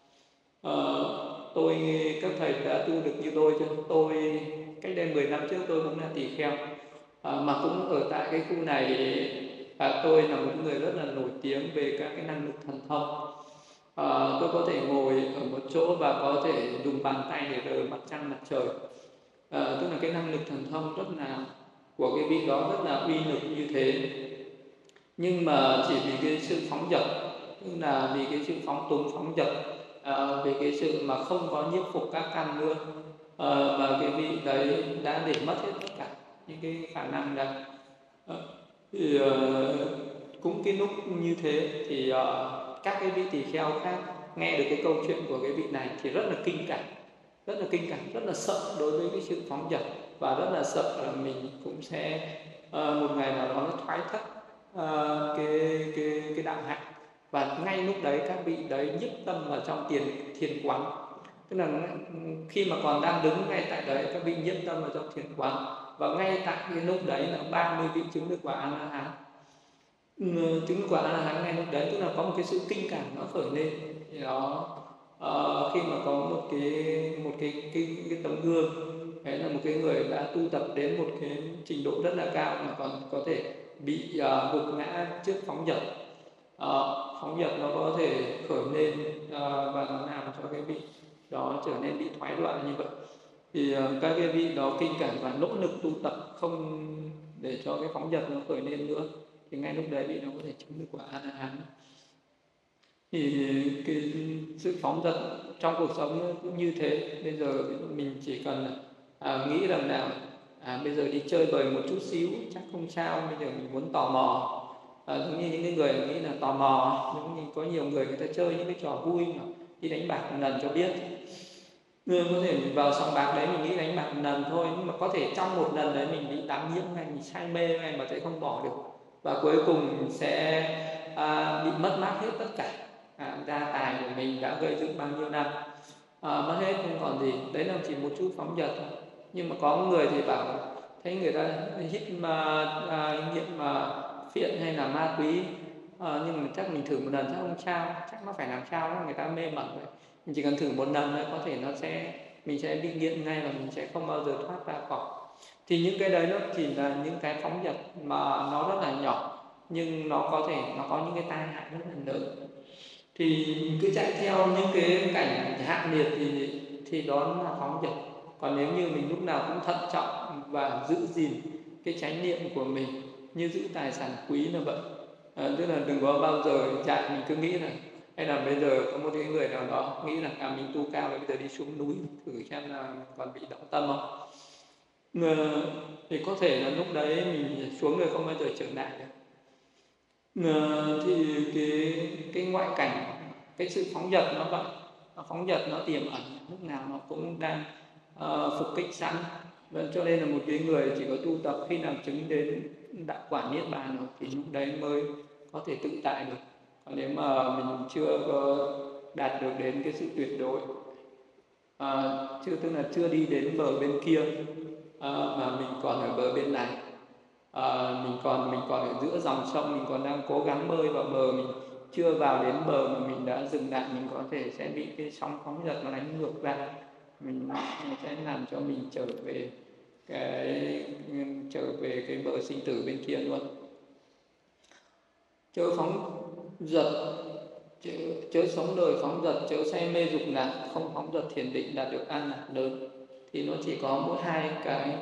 Các thầy đã tu được như tôi chứ? Tôi cách đây 10 năm trước tôi cũng là tỳ kheo, mà cũng ở tại cái khu này tôi là một người rất là nổi tiếng về các cái năng lực thần thông. Tôi có thể ngồi ở một chỗ và có thể dùng bàn tay để rờ mặt trăng mặt trời. tức là cái năng lực thần thông rất là của cái vị đó rất là uy lực như thế, nhưng mà chỉ vì cái sự phóng dật, tức là vì cái sự phóng túng phóng dật, vì cái sự mà không có nhiếp phục các căn nữa, mà cái vị đấy đã để mất hết tất cả những cái khả năng đó. Thì cũng cái lúc như thế thì các cái vị tỳ kheo khác nghe được cái câu chuyện của cái vị này thì rất là kinh cảm, rất là sợ đối với cái sự phóng dật, và rất là sợ là mình cũng sẽ một ngày nào đó nó thoái thất cái đạo hạnh. Và ngay lúc đấy các vị đấy nhiếp tâm vào trong thiền quán, tức là khi mà còn đang đứng ngay tại đấy các vị nhiếp tâm vào trong thiền quán, và ngay tại cái lúc đấy là 30 vị chứng được quả A La Hán. Chứng được quả A La Hán ngay lúc đấy, tức là có một cái sự kinh cảm nó khởi lên. Thì đó, khi mà có một cái tấm gương, đấy là một cái người đã tu tập đến một cái trình độ rất là cao mà còn có thể bị gục ngã trước phóng dật. Phóng dật nó có thể khởi lên và nó làm cho cái vị đó trở nên bị thoái loạn như vậy. Thì các cái vị đó kinh cảm và nỗ lực tu tập không để cho cái phóng dật nó khởi lên nữa, thì ngay lúc đấy vị nó có thể chứng được quả A La Hán. Thì cái sự phóng dật trong cuộc sống cũng như thế. Bây giờ mình chỉ cần nghĩ rằng là bây giờ đi chơi bời một chút xíu chắc không sao, bây giờ mình muốn tò mò. Giống như những cái người nghĩ là tò mò, giống như có nhiều người người ta chơi những cái trò vui mà đi đánh bạc một lần cho biết. Người có thể mình vào sòng bạc đấy mình nghĩ đánh bạc một lần thôi, nhưng mà có thể trong một lần đấy mình bị đắm nhiễm hay mình say mê hay mà sẽ không bỏ được, và cuối cùng sẽ bị mất mát hết tất cả gia tài của mình đã gây dựng bao nhiêu năm, mất hết không còn gì. Đấy là chỉ một chút phóng dật thôi. Nhưng mà có người thì bảo thấy người ta hít nghiện phiện hay là ma túy, nhưng mà chắc mình thử một lần chắc không sao, chắc nó phải làm sao đó, người ta mê mẩn vậy. Mình chỉ cần thử một lần thôi, có thể mình sẽ bị nghiện ngay và mình sẽ không bao giờ thoát ra khỏi. Thì những cái đấy nó chỉ là những cái phóng dật mà nó rất là nhỏ, nhưng nó có những cái tai hại rất là lớn. Thì cứ chạy theo những cái cảnh hạ nhiệt thì đó là phóng dật. Còn nếu như mình lúc nào cũng thận trọng và giữ gìn cái chánh niệm của mình như giữ tài sản quý là vậy. Tức là đừng có bao giờ chạy mình cứ nghĩ là, hay là bây giờ có một cái người nào đó nghĩ là mình tu cao rồi bây giờ đi xuống núi thử xem là còn bị động tâm không. Thì có thể là lúc đấy mình xuống rồi không bao giờ trở lại được. Thì cái ngoại cảnh, cái sự phóng dật nó vậy, phóng dật nó tiềm ẩn lúc nào nó cũng đang phục kích sẵn. Và cho nên là một cái người chỉ có tu tập khi nào chứng đến đạo quả niết bàn rồi thì lúc đấy mới có thể tự tại được. Còn nếu mà mình chưa có đạt được đến cái sự tuyệt đối, tức là chưa đi đến bờ bên kia, mà mình còn ở bờ bên này, mình còn ở giữa dòng sông, mình còn đang cố gắng bơi vào bờ, mình chưa vào đến bờ mà mình đã dừng lại, mình có thể sẽ bị cái sóng phóng dật nó đánh ngược ra, mình sẽ làm cho mình trở về cái bờ sinh tử bên kia luôn. Chớ phóng dật, chớ sống đời phóng dật, chớ say mê dục lạc, không phóng dật thiền định đạt được an lạc lớn. Thì nó chỉ có mỗi hai cái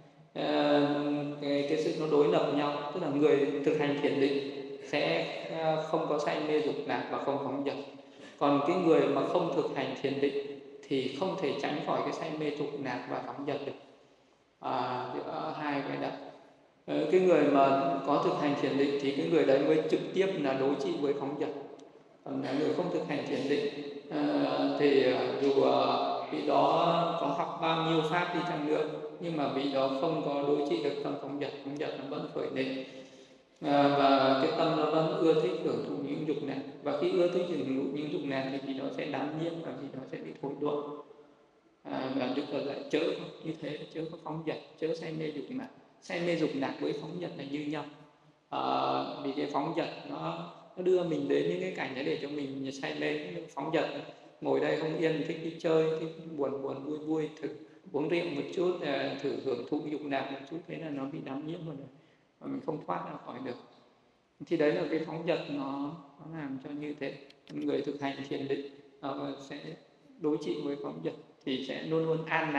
sự nó đối lập nhau, tức là người thực hành thiền định sẽ không có say mê dục lạc và không phóng dật, còn cái người mà không thực hành thiền định thì không thể tránh khỏi cái say mê dục lạc và phóng dật được. Giữa hai cái đó, cái người mà có thực hành thiền định thì cái người đấy mới trực tiếp là đối trị với phóng dật. Còn người không thực hành thiền định thì dù vị đó có học bao nhiêu pháp đi chăng nữa, nhưng mà vị đó không có đối trị được tâm phóng dật nó vẫn khởi lên, và cái tâm nó vẫn ưa thích hưởng thụ những dục này, và khi ưa thích hưởng thụ những dục này thì vị đó sẽ đắm nhiễm và vị đó sẽ bị thối đuổi. Và Đức Phật dạy chớ như thế, chớ có phóng dật, chớ say mê dục lạc. Say mê dục lạc với phóng dật là như nhau, vì cái phóng dật nó đưa mình đến những cái cảnh đấy để cho mình say mê. Phóng dật ngồi đây không yên, thích đi chơi, thích buồn vui, thử uống rượu một chút, thử hưởng thụ dục lạc một chút, thế là nó bị đắm nhiễm rồi, và mình không thoát ra khỏi được. Thì đấy là cái phóng dật nó làm cho như thế. Người thực hành thiền định sẽ đối trị với phóng dật thì sẽ luôn luôn an lạc,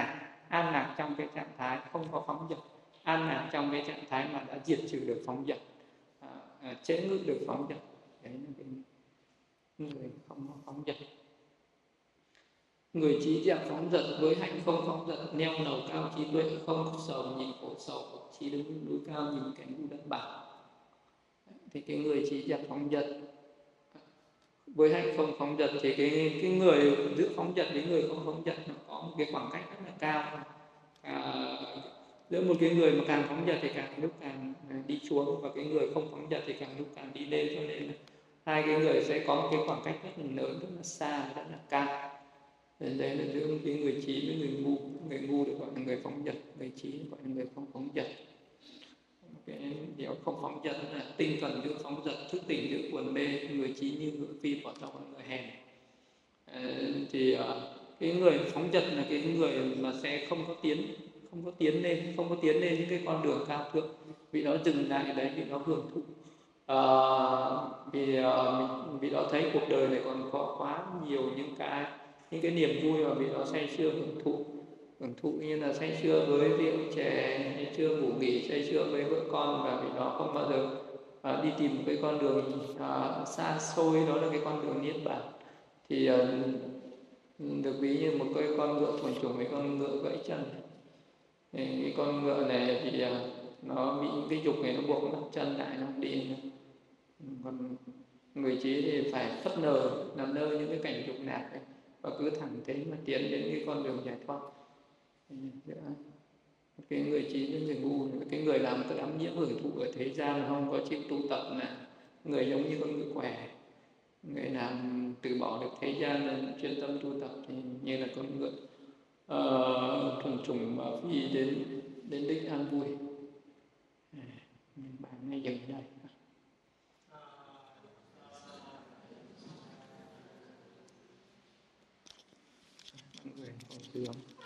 an lạc trong cái trạng thái không có phóng dật, an lạc trong cái trạng thái mà đã diệt trừ được phóng dật, chế ngự được phóng dật. Đấy là cái người không có phóng dật. Người trí dẹp phóng dật với hạnh không phóng dật, neo nầu cao trí tuệ, không sầu nhìn khổ sầu, trí đứng núi cao nhìn cảnh u đất bảo. Thì cái người trí dẹp phóng dật với hạnh không phóng dật thì cái người giữ phóng dật với người không phóng dật nó có một cái khoảng cách rất là cao. Giữa một cái người mà càng phóng dật thì càng lúc càng đi xuống, và cái người không phóng dật thì càng lúc càng đi lên, cho nên là hai cái người sẽ có một cái khoảng cách rất là lớn, rất là xa, rất là cao. Nên đây là giữa một cái người trí với người ngu. Người ngu được gọi là người phóng dật, người trí gọi là người không phóng dật. Cái điều không phóng dật là tinh thần giữa phóng dật, thức tỉnh giữa quần mê, người trí như ngựa phi bỏ trong con người hèn. Thì cái người phóng dật là cái người mà sẽ không có tiến lên những cái con đường cao thượng, vì nó dừng lại đấy, vì nó hưởng thụ. Vì nó thấy cuộc đời này còn có quá nhiều những cái niềm vui mà vì nó say sưa hưởng thụ như là say sưa với rượu chè, say sưa ngủ nghỉ, say sưa với vợ con, và vì nó không bao giờ đi tìm một cái con đường xa xôi, đó là cái con đường niết bàn. Thì được ví như một cái con ngựa thuần chủng với con ngựa gãy chân. Thì cái con ngựa này thì nó bị những cái dục này nó buộc mất chân lại, nó không đi nữa. Còn người trí thì phải phất nờ, làm nơ những cái cảnh dục lạc ấy, và cứ thẳng thế mà tiến đến cái con đường giải thoát. Cái người trí với người ngu, cái người làm cái đám nhiễm hưởng thụ ở thế gian không có chịu tu tập là người giống như con ngựa què. Người nào từ bỏ được thế gian là chuyên tâm tu tập thì như là con ngựa thuần chủng mà phi đến đích an vui. Bạn ngay dừng ở đây. Mọi người còn thương.